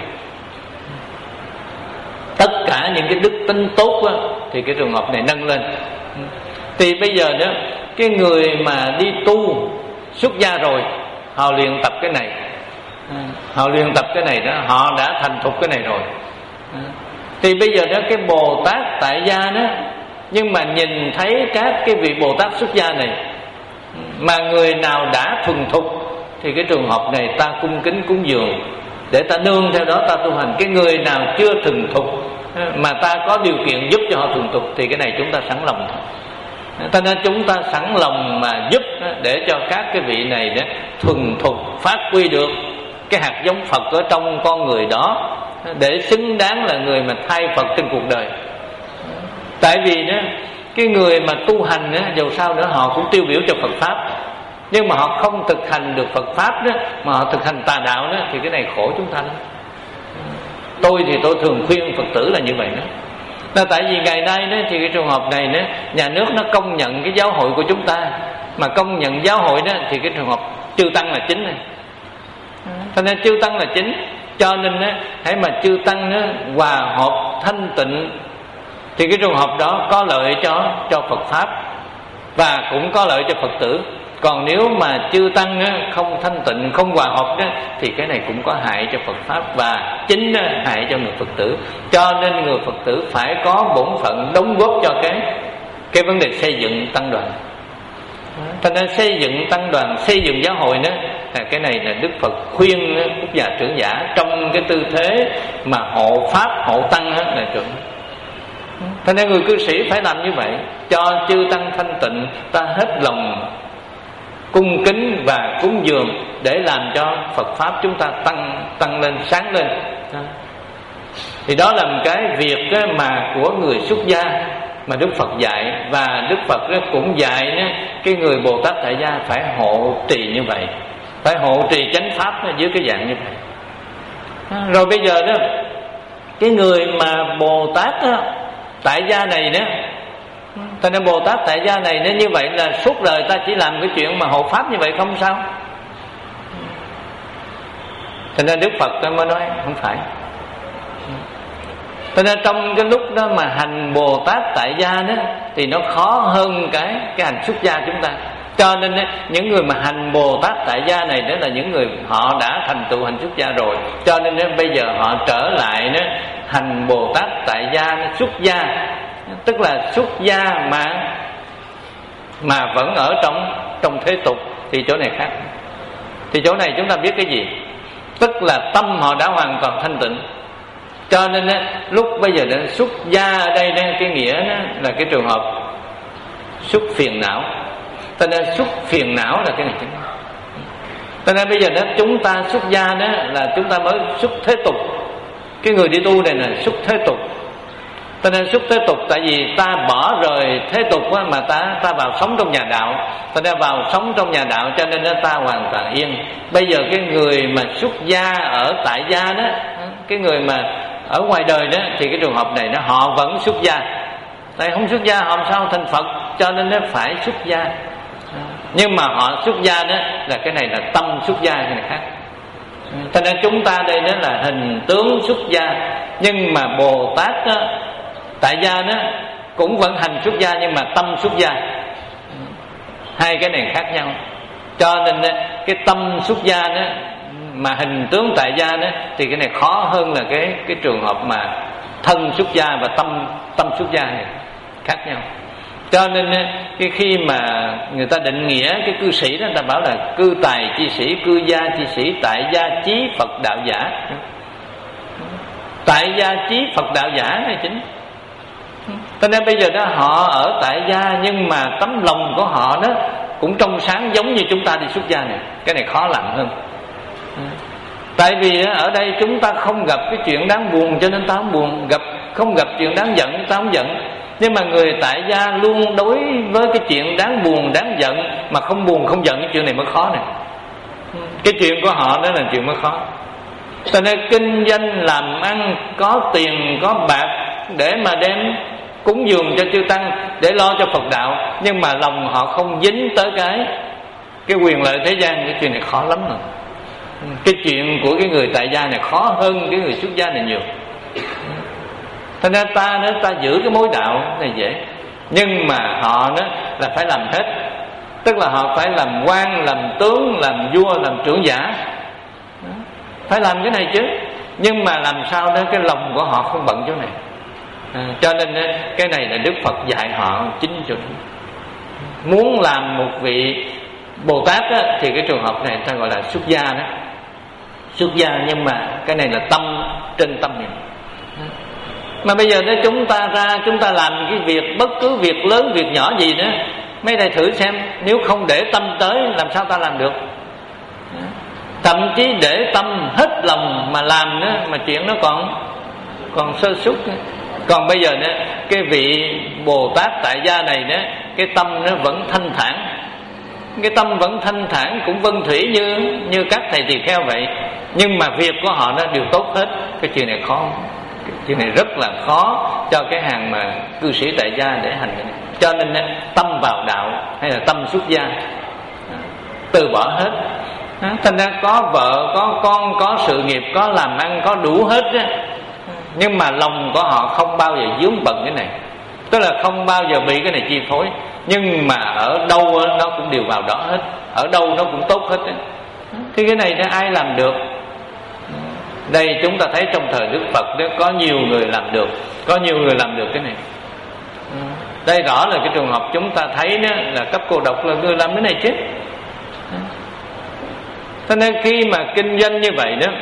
Tất cả những cái đức tính tốt đó, thì cái trường hợp này nâng lên. Thì bây giờ đó, cái người mà đi tu xuất gia rồi, họ luyện tập cái này, họ luyện tập cái này đó, họ đã thành thục cái này rồi. Thì bây giờ đó cái Bồ Tát tại gia đó, nhưng mà nhìn thấy các cái vị Bồ Tát xuất gia này, mà người nào đã thuần thục thì cái trường hợp này ta cung kính cúng dường để ta nương theo đó ta tu hành. Cái người nào chưa thuần thục mà ta có điều kiện giúp cho họ thuần thục thì cái này chúng ta sẵn lòng thôi. Cho nên chúng ta sẵn lòng mà giúp để cho các cái vị này đó thuần thục phát huy được cái hạt giống Phật ở trong con người đó, để xứng đáng là người mà thay Phật trên cuộc đời. Tại vì đó, cái người mà tu hành đó, dù sao nữa họ cũng tiêu biểu cho Phật Pháp, nhưng mà họ không thực hành được Phật Pháp đó, mà họ thực hành tà đạo đó, thì cái này khổ chúng ta lắm. Tôi thì tôi thường khuyên Phật tử là như vậy đó. Là tại vì ngày nay đó, thì cái trường hợp này đó, nhà nước nó công nhận cái giáo hội của chúng ta, mà công nhận giáo hội đó thì cái trường hợp chư tăng là chính này. Cho nên chư tăng là chính. Cho nên đó, hãy mà chư tăng đó, hòa hợp thanh tịnh, thì cái trường hợp đó có lợi cho cho Phật Pháp và cũng có lợi cho Phật tử. Còn nếu mà chư tăng đó, không thanh tịnh, không hòa hợp đó, thì cái này cũng có hại cho Phật Pháp và chính đó, hại cho người Phật tử. Cho nên người Phật tử phải có bổn phận đóng góp cho cái cái vấn đề xây dựng tăng đoàn. Thành ra xây dựng tăng đoàn, xây dựng giáo hội đó, là cái này là Đức Phật khuyên quốc gia trưởng giả trong cái tư thế mà hộ Pháp, hộ tăng đó, là chuẩn. Thành ra người cư sĩ phải làm như vậy, cho chư tăng thanh tịnh, ta hết lòng cung kính và cúng dường để làm cho Phật Pháp chúng ta tăng tăng lên, sáng lên. Thì đó là một cái việc mà của người xuất gia mà Đức Phật dạy. Và Đức Phật cũng dạy cái người Bồ Tát tại gia phải hộ trì như vậy, phải hộ trì chánh pháp dưới cái dạng như vậy. Rồi bây giờ đó, cái người mà Bồ Tát tại gia này đó, cho nên Bồ Tát tại gia này nếu như vậy là suốt đời ta chỉ làm cái chuyện mà hộ pháp như vậy không sao? Cho nên Đức Phật tôi mới nói không phải. Cho nên trong cái lúc đó mà hành Bồ Tát tại gia đó thì nó khó hơn cái cái hành xuất gia chúng ta. Cho nên những người mà hành Bồ Tát tại gia này đó là những người họ đã thành tựu hành xuất gia rồi. Cho nên bây giờ họ trở lại đó hành Bồ Tát tại gia, xuất gia, tức là xuất gia mà mà vẫn ở trong trong thế tục, thì chỗ này khác. Thì chỗ này chúng ta biết cái gì? Tức là tâm họ đã hoàn toàn thanh tịnh. Cho nên á, lúc bây giờ đến xuất gia ở đây, đây cái nghĩa đó là cái trường hợp xuất phiền não. Cho nên xuất phiền não là cái này chính. Cho nên bây giờ đó chúng ta xuất gia đó là chúng ta mới xuất thế tục. Cái người đi tu này là xuất thế tục. Cho nên xuất thế tục tại vì ta bỏ rời thế tục á, mà ta ta vào sống trong nhà đạo. Ta đã vào sống trong nhà đạo cho nên ta hoàn toàn yên. Bây giờ cái người mà xuất gia ở tại gia đó, cái người mà ở ngoài đời đó, thì cái trường hợp này nó họ vẫn xuất gia. Tại không xuất gia họ làm sao thành Phật, cho nên nó phải xuất gia. Nhưng mà họ xuất gia đó là cái này là tâm xuất gia, cái này khác. Cho nên chúng ta đây đó là hình tướng xuất gia. Nhưng mà Bồ Tát đó, tại gia đó cũng vẫn hành xuất gia nhưng mà tâm xuất gia. Hai cái này khác nhau. Cho nên đó, cái tâm xuất gia đó mà hình tướng tại gia đó thì cái này khó hơn là cái cái trường hợp mà thân xuất gia và tâm tâm xuất gia này khác nhau. Cho nên cái khi mà người ta định nghĩa cái cư sĩ đó, người ta bảo là cư tài chi sĩ, cư gia chi sĩ, tại gia chí Phật đạo giả. Tại gia chí Phật đạo giả này chính. Cho nên bây giờ đó họ ở tại gia nhưng mà tấm lòng của họ đó cũng trong sáng giống như chúng ta đi xuất gia này. Cái này khó làm hơn. Tại vì ở đây chúng ta không gặp cái chuyện đáng buồn cho nên ta không buồn, gặp không gặp chuyện đáng giận ta không giận. Nhưng mà người tại gia luôn đối với cái chuyện đáng buồn đáng giận mà không buồn không giận, cái chuyện này mới khó này. Cái chuyện của họ đó là chuyện mới khó. Cho nên kinh doanh làm ăn có tiền có bạc để mà đem cúng dường cho chư tăng, để lo cho Phật đạo, nhưng mà lòng họ không dính tới cái cái quyền lợi thế gian, cái chuyện này khó lắm rồi. Cái chuyện của cái người tại gia này khó hơn cái người xuất gia này nhiều. Thế nên ta nữa ta giữ cái mối đạo này dễ, nhưng mà họ nữa là phải làm hết. Tức là họ phải làm quan, làm tướng, làm vua, làm trưởng giả, phải làm cái này chứ. Nhưng mà làm sao đó cái lòng của họ không bận chỗ này. À, cho nên cái này là Đức Phật dạy họ chính chuẩn. Muốn làm một vị Bồ Tát á, thì cái trường hợp này ta gọi là xuất gia đó. Xuất gia nhưng mà cái này là tâm, trên tâm niệm. Mà bây giờ nếu chúng ta ra, chúng ta làm cái việc, bất cứ việc lớn, việc nhỏ gì nữa, mấy thầy thử xem, nếu không để tâm tới làm sao ta làm được. Thậm chí để tâm hết lòng mà làm nữa, mà chuyện nó còn còn sơ suất. Còn bây giờ nữa, cái vị Bồ Tát tại gia này nữa, cái tâm nó vẫn thanh thản, cái tâm vẫn thanh thản, cũng vân thủy như như các thầy tỳ kheo vậy. Nhưng mà việc của họ nó đều tốt hết. Cái chuyện này khó, cái chuyện này rất là khó cho cái hàng mà cư sĩ tại gia để hành cái này. Cho nên tâm vào đạo hay là tâm xuất gia, từ bỏ hết. Thành ra có vợ, có con, có sự nghiệp, có làm ăn, có đủ hết á, nhưng mà lòng của họ không bao giờ vướng bận cái này. Tức là không bao giờ bị cái này chi phối. Nhưng mà ở đâu nó cũng đều vào đó hết, ở đâu nó cũng tốt hết á. Thì cái này nó ai làm được? Đây chúng ta thấy trong thời Đức Phật đó, có nhiều người làm được, có nhiều người làm được cái này. Đây rõ là cái trường hợp chúng ta thấy đó, là cấp cô độc là người làm cái này chứ. Cho nên khi mà kinh doanh như vậy đó,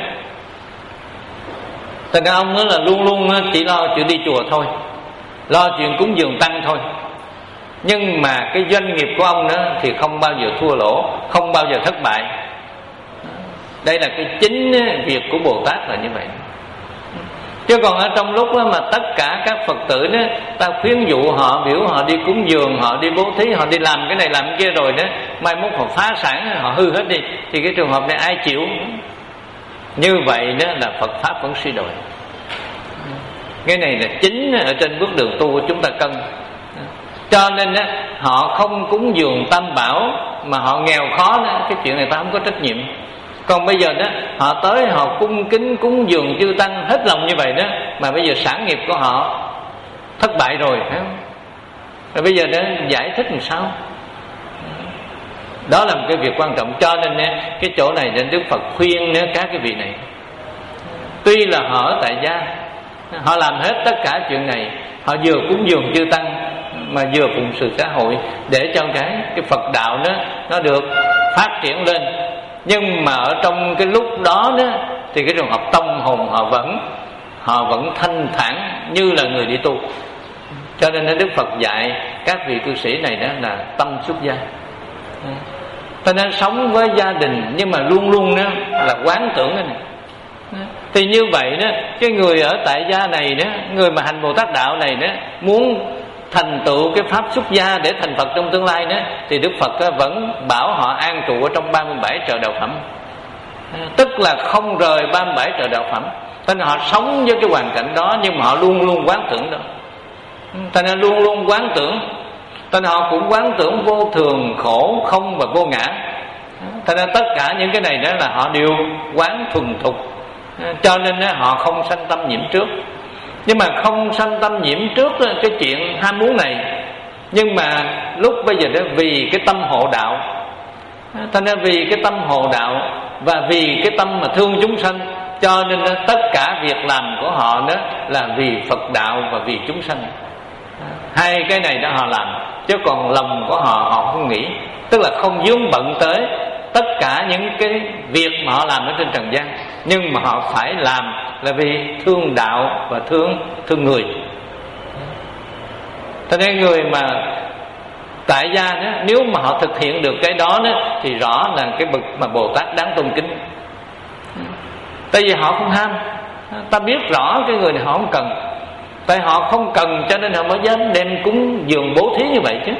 thì các ông đó là luôn luôn chỉ lo chuyện đi chùa thôi, lo chuyện cúng dường tăng thôi. Nhưng mà cái doanh nghiệp của ông đó thì không bao giờ thua lỗ, không bao giờ thất bại. Đây là cái chính việc của Bồ Tát là như vậy. Chứ còn ở trong lúc đó mà tất cả các Phật tử đó, ta khuyến dụ họ, biểu họ đi cúng dường, họ đi bố thí, họ đi làm cái này làm cái kia rồi đó, mai mốt họ phá sản, họ hư hết đi, thì cái trường hợp này ai chịu? Như vậy đó là Phật Pháp vẫn suy đồi. Cái này là chính ở trên bước đường tu của chúng ta cần. Cho nên đó, họ không cúng dường tam bảo mà họ nghèo khó đó, cái chuyện này ta không có trách nhiệm. Còn bây giờ đó họ tới họ cung kính cúng dường chư tăng hết lòng như vậy đó, mà bây giờ sản nghiệp của họ thất bại rồi, phải không? Rồi bây giờ đó giải thích làm sao? Đó là một cái việc quan trọng. Cho nên cái chỗ này nên Đức Phật khuyên các cái vị này, tuy là họ ở tại gia, họ làm hết tất cả chuyện này, họ vừa cúng dường chư tăng mà vừa phụng sự xã hội, để cho cái cái Phật đạo đó nó được phát triển lên. Nhưng mà ở trong cái lúc đó đó thì cái trường hợp tâm hồn họ vẫn họ vẫn thanh thản như là người đi tu. Cho nên Đức Phật dạy các vị cư sĩ này đó là tâm xuất gia. Cho nên sống với gia đình nhưng mà luôn luôn đó là quán tưởng cái này. Thì như vậy đó, cái người ở tại gia này đó, người mà hành Bồ Tát đạo này đó, muốn thành tựu cái pháp xuất gia để thành Phật trong tương lai đó, thì Đức Phật vẫn bảo họ an trụ ở trong ba mươi bảy trợ đạo phẩm, tức là không rời ba mươi bảy trợ đạo phẩm. Nên họ sống với cái hoàn cảnh đó, nhưng mà họ luôn luôn quán tưởng đó. Cho nên luôn luôn quán tưởng. Cho nên họ cũng quán tưởng vô thường, khổ, không và vô ngã. Cho nên tất cả những cái này đó là họ đều quán thuần thục. cho nên họ không sanh tâm nhiễm trước. Nhưng mà không sanh tâm nhiễm trước cái chuyện ham muốn này, nhưng mà lúc bây giờ đó vì cái tâm hộ đạo, thành ra vì cái tâm hộ đạo và vì cái tâm mà thương chúng sanh, cho nên tất cả việc làm của họ đó là vì Phật đạo và vì chúng sanh. Hai cái này đó họ làm, chứ còn lòng của họ họ không nghĩ, tức là không vướng bận tới tất cả những cái việc mà họ làm ở trên trần gian, nhưng mà họ phải làm là vì thương đạo và thương thương người. Thế nên người mà tại gia đó, nếu mà họ thực hiện được cái đó, đó thì rõ là cái bậc mà Bồ Tát đáng tôn kính. Tại vì họ không ham, ta biết rõ cái người này họ không cần, tại họ không cần cho nên họ mới dám đem cúng dường bố thí như vậy chứ.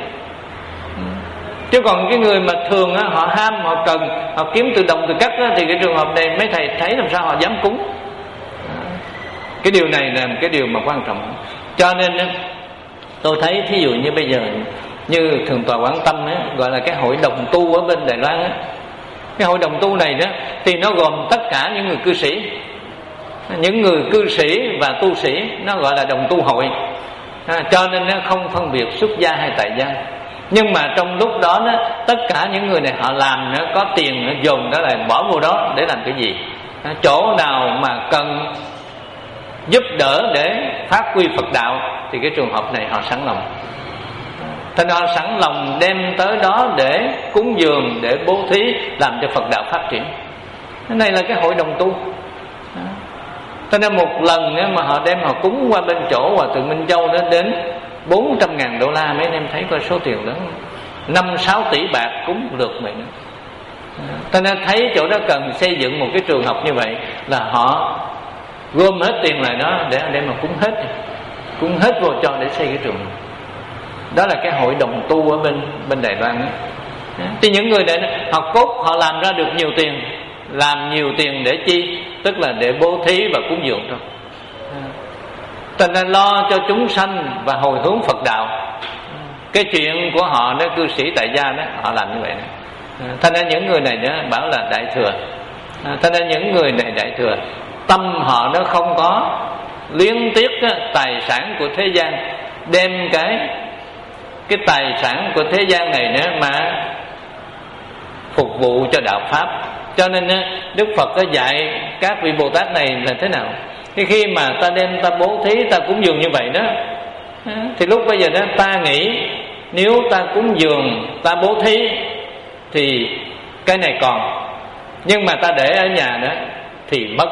Chứ còn cái người mà thường á, họ ham, họ cần, họ kiếm từ đồng từ cắt á, thì cái trường hợp này mấy thầy thấy làm sao họ dám cúng. Cái điều này là cái điều mà quan trọng. Cho nên á, tôi thấy thí dụ như bây giờ như Thượng tọa Quảng Tâm á, gọi là cái hội đồng tu ở bên Đài Loan á, cái hội đồng tu này đó thì nó gồm tất cả những người cư sĩ, những người cư sĩ và tu sĩ, nó gọi là đồng tu hội. À, cho nên nó không phân biệt xuất gia hay tại gia. Nhưng mà trong lúc đó, đó tất cả những người này họ làm, nó có tiền nó dùng đó là bỏ vô đó để làm cái gì. À, chỗ nào mà cần giúp đỡ để phát huy Phật đạo thì cái trường hợp này họ sẵn lòng. Thế nên họ sẵn lòng đem tới đó để cúng dường, để bố thí, làm cho Phật đạo phát triển. Cái này là cái hội đồng tu. Thế nên một lần mà họ đem họ cúng qua bên chỗ Hòa Thượng Minh Châu đó đến bốn trăm ngàn đô la, mấy anh em thấy coi số tiền lớn, năm sáu tỷ bạc cúng được vậy nữa. Thế nên thấy chỗ đó cần xây dựng một cái trường học như vậy là họ gom hết tiền lại đó để đem mà cúng hết, cúng hết vô cho để xây cái trường học. Đó là cái hội đồng tu ở bên bên Đài Loan đó. Thì những người này họ cốt, họ làm ra được nhiều tiền, làm nhiều tiền để chi? Tức là để bố thí và cúng dường thôi. Thành ra lo cho chúng sanh và hồi hướng Phật đạo. Cái chuyện của họ đó, cư sĩ tại gia đó, họ làm như vậy đó. Thành ra những người này đó bảo là đại thừa. Thành ra những người này đại thừa, tâm họ nó không có luyến tiếc đó, tài sản của thế gian, đem cái cái tài sản của thế gian này nữa mà phục vụ cho đạo pháp. Cho nên Đức Phật có dạy các vị Bồ Tát này là thế nào? Thì khi mà ta đem ta bố thí, ta cúng dường như vậy đó, thì lúc bây giờ đó ta nghĩ nếu ta cúng dường, ta bố thí thì cái này còn, nhưng mà ta để ở nhà đó thì mất.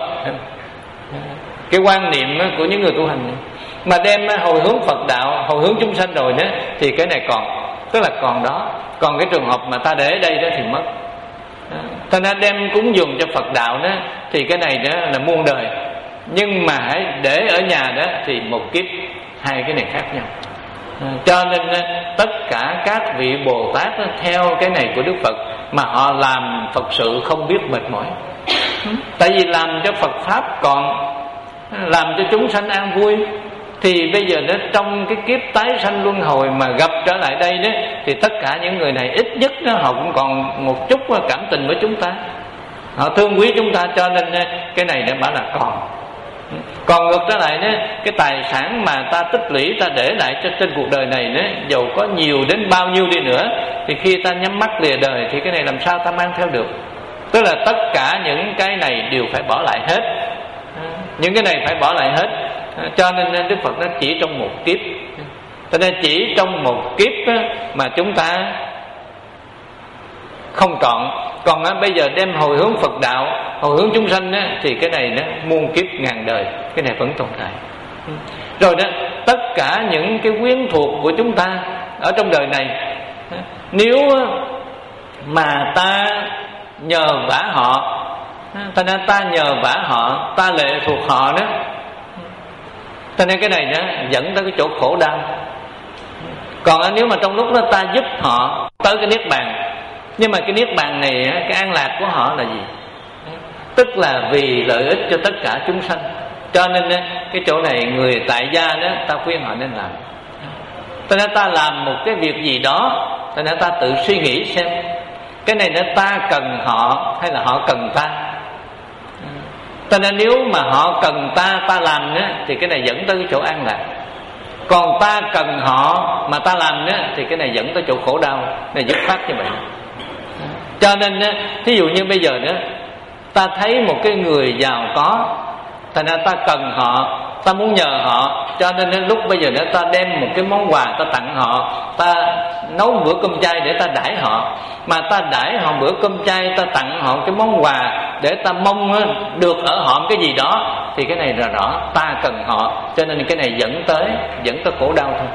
Cái quan niệm của những người tu hành mà đem hồi hướng Phật đạo, hồi hướng chúng sanh rồi đó thì cái này còn, tức là còn đó. Còn cái trường hợp mà ta để ở đây đó thì mất. Ta đã đem cúng dường cho Phật đạo đó thì cái này đó là muôn đời, nhưng mà hãy để ở nhà đó thì một kiếp, hai cái này khác nhau. Cho nên tất cả các vị Bồ Tát đó, theo cái này của Đức Phật mà họ làm Phật sự không biết mệt mỏi. Tại vì làm cho Phật Pháp còn, làm cho chúng sanh an vui, thì bây giờ đó trong cái kiếp tái sanh luân hồi mà gặp trở lại đây đó, thì tất cả những người này ít nhất đó, họ cũng còn một chút cảm tình với chúng ta, họ thương quý chúng ta. Cho nên cái này đã bảo là còn. Còn ngược trở lại đó, cái tài sản mà ta tích lũy, ta để lại cho trên cuộc đời này đó, dầu có nhiều đến bao nhiêu đi nữa, thì khi ta nhắm mắt lìa đời thì cái này làm sao ta mang theo được? Tức là tất cả những cái này đều phải bỏ lại hết. Những cái này phải bỏ lại hết. Cho nên Đức Phật nó chỉ trong một kiếp. Cho nên chỉ trong một kiếp mà chúng ta không trọn. Còn bây giờ đem hồi hướng Phật đạo, hồi hướng chúng sanh thì cái này nó muôn kiếp ngàn đời, cái này vẫn tồn tại. Rồi đó, tất cả những cái quyến thuộc của chúng ta ở trong đời này, nếu mà ta nhờ vả họ, ta nên ta nhờ vả họ, ta lệ thuộc họ đó, cho nên cái này đó dẫn tới cái chỗ khổ đau. Còn nếu mà trong lúc đó ta giúp họ tới cái niết bàn, nhưng mà cái niết bàn này, cái an lạc của họ là gì? Tức là vì lợi ích cho tất cả chúng sanh. Cho nên cái chỗ này người tại gia đó, ta khuyên họ nên làm. Cho nên ta làm một cái việc gì đó, cho nên ta tự suy nghĩ xem cái này nó ta cần họ hay là họ cần ta. Cho nên nếu mà họ cần ta, ta làm á, thì cái này dẫn tới cái chỗ an lạc. Còn ta cần họ mà ta làm á, thì cái này dẫn tới chỗ khổ đau. Này dứt khoát như vậy. Cho nên á, thí dụ như bây giờ đó, ta thấy một cái người giàu có, thành ra ta cần họ, ta muốn nhờ họ, cho nên đến lúc bây giờ nữa ta đem một cái món quà ta tặng họ, ta nấu bữa cơm chay để ta đãi họ. Mà ta đãi họ bữa cơm chay, ta tặng họ cái món quà để ta mong được ở họ cái gì đó, thì cái này là rõ ta cần họ, cho nên cái này dẫn tới dẫn tới khổ đau thôi.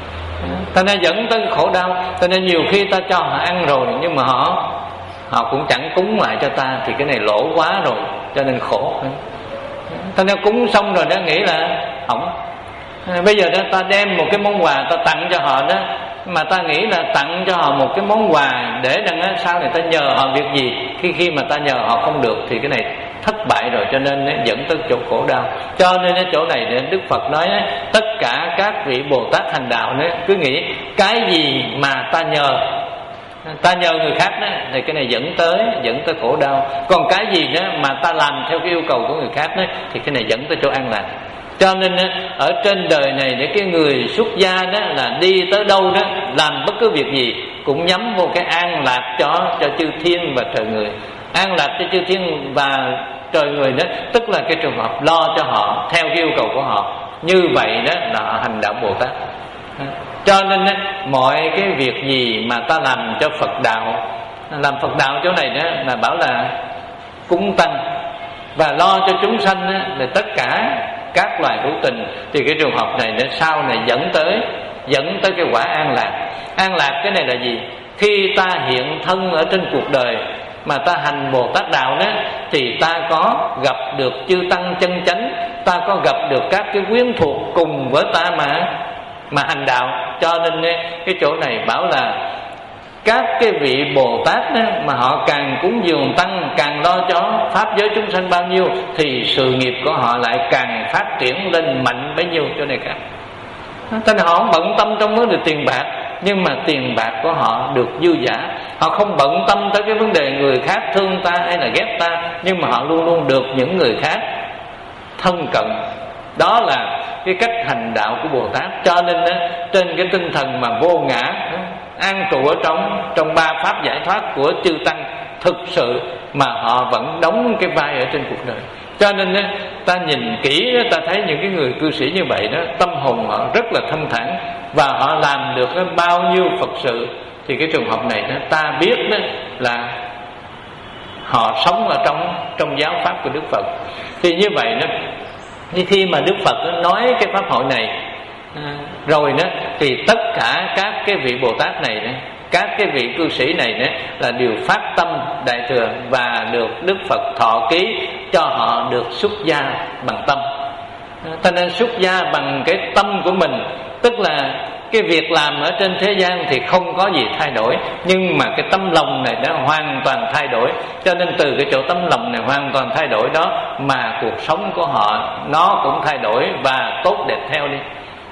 Ta nên dẫn tới khổ đau. Cho nên nhiều khi ta cho họ ăn rồi, nhưng mà họ họ cũng chẳng cúng lại cho ta, thì cái này lỗ quá rồi, cho nên khổ. Ta nên cúng xong rồi đó nghĩ là hỏng. Bây giờ đó ta đem một cái món quà ta tặng cho họ đó, mà ta nghĩ là tặng cho họ một cái món quà để đằng á sau này ta nhờ họ việc gì, khi khi mà ta nhờ họ không được thì cái này thất bại rồi, cho nên nó dẫn tới chỗ khổ đau. Cho nên ở chỗ này Đức Phật nói tất cả các vị Bồ Tát hành đạo nữa cứ nghĩ cái gì mà ta nhờ ta nhờ người khác đó, thì cái này dẫn tới dẫn tới khổ đau. Còn cái gì đó mà ta làm theo cái yêu cầu của người khác đó, thì cái này dẫn tới chỗ an lạc. Cho nên ở trên đời này để cái người xuất gia đó là đi tới đâu đó làm bất cứ việc gì cũng nhắm vô cái an lạc cho cho chư thiên và trời người. An lạc cho chư thiên và trời người đó tức là cái trường hợp lo cho họ theo cái yêu cầu của họ. Như vậy đó là hành đạo Bồ Tát. Cho nên mọi cái việc gì mà ta làm cho Phật đạo, làm Phật đạo chỗ này đó là bảo là cúng tăng và lo cho chúng sanh đó, là tất cả các loài hữu tình, thì cái trường hợp này nó sau này dẫn tới dẫn tới cái quả an lạc. An lạc cái này là gì? Khi ta hiện thân ở trên cuộc đời mà ta hành Bồ Tát đạo đó, thì ta có gặp được chư tăng chân chánh, ta có gặp được các cái quyến thuộc cùng với ta mà mà hành đạo. Cho nên cái chỗ này bảo là các cái vị Bồ Tát đó, mà họ càng cúng dường tăng, càng lo cho pháp giới chúng sanh bao nhiêu, thì sự nghiệp của họ lại càng phát triển lên mạnh bấy nhiêu. Chỗ này cả cho nên họ không bận tâm trong vấn đề tiền bạc, nhưng mà tiền bạc của họ được dư dả. Họ không bận tâm tới cái vấn đề người khác thương ta hay là ghét ta, nhưng mà họ luôn luôn được những người khác thân cận. Đó là cái cách hành đạo của Bồ Tát. Cho nên đó, trên cái tinh thần mà vô ngã, an trụ ở trong trong ba pháp giải thoát của chư tăng, thực sự mà họ vẫn đóng cái vai ở trên cuộc đời. Cho nên đó, ta nhìn kỹ đó, ta thấy những cái người cư sĩ như vậy đó, tâm hồn họ rất là thanh thản và họ làm được bao nhiêu Phật sự, thì cái trường hợp này đó, ta biết đó là họ sống ở trong trong giáo pháp của Đức Phật. Thì như vậy đó, khi mà Đức Phật nói cái pháp hội này rồi đó, thì tất cả các cái vị Bồ Tát này đó, các cái vị cư sĩ này đó, là đều phát tâm đại thừa và được Đức Phật thọ ký cho họ được xuất gia bằng tâm. Cho nên xuất gia bằng cái tâm của mình, tức là cái việc làm ở trên thế gian thì không có gì thay đổi, nhưng mà cái tâm lòng này đã hoàn toàn thay đổi. Cho nên từ cái chỗ tâm lòng này hoàn toàn thay đổi đó mà cuộc sống của họ nó cũng thay đổi và tốt đẹp theo đi.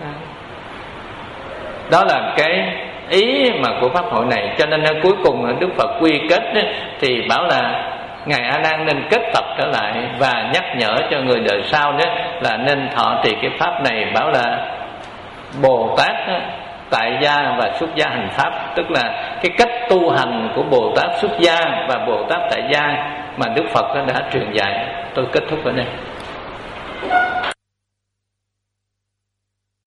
Đó là cái ý mà của pháp hội này. Cho nên cuối cùng Đức Phật quy kết đó, thì bảo là Ngài A Nan nên kết tập trở lại và nhắc nhở cho người đời sau đó là nên thọ trì cái pháp này. Bảo là Bồ Tát đó, tại gia và xuất gia hành pháp, tức là cái cách tu hành của Bồ Tát xuất gia và Bồ Tát tại gia mà Đức Phật đã truyền dạy. Tôi kết thúc ở đây.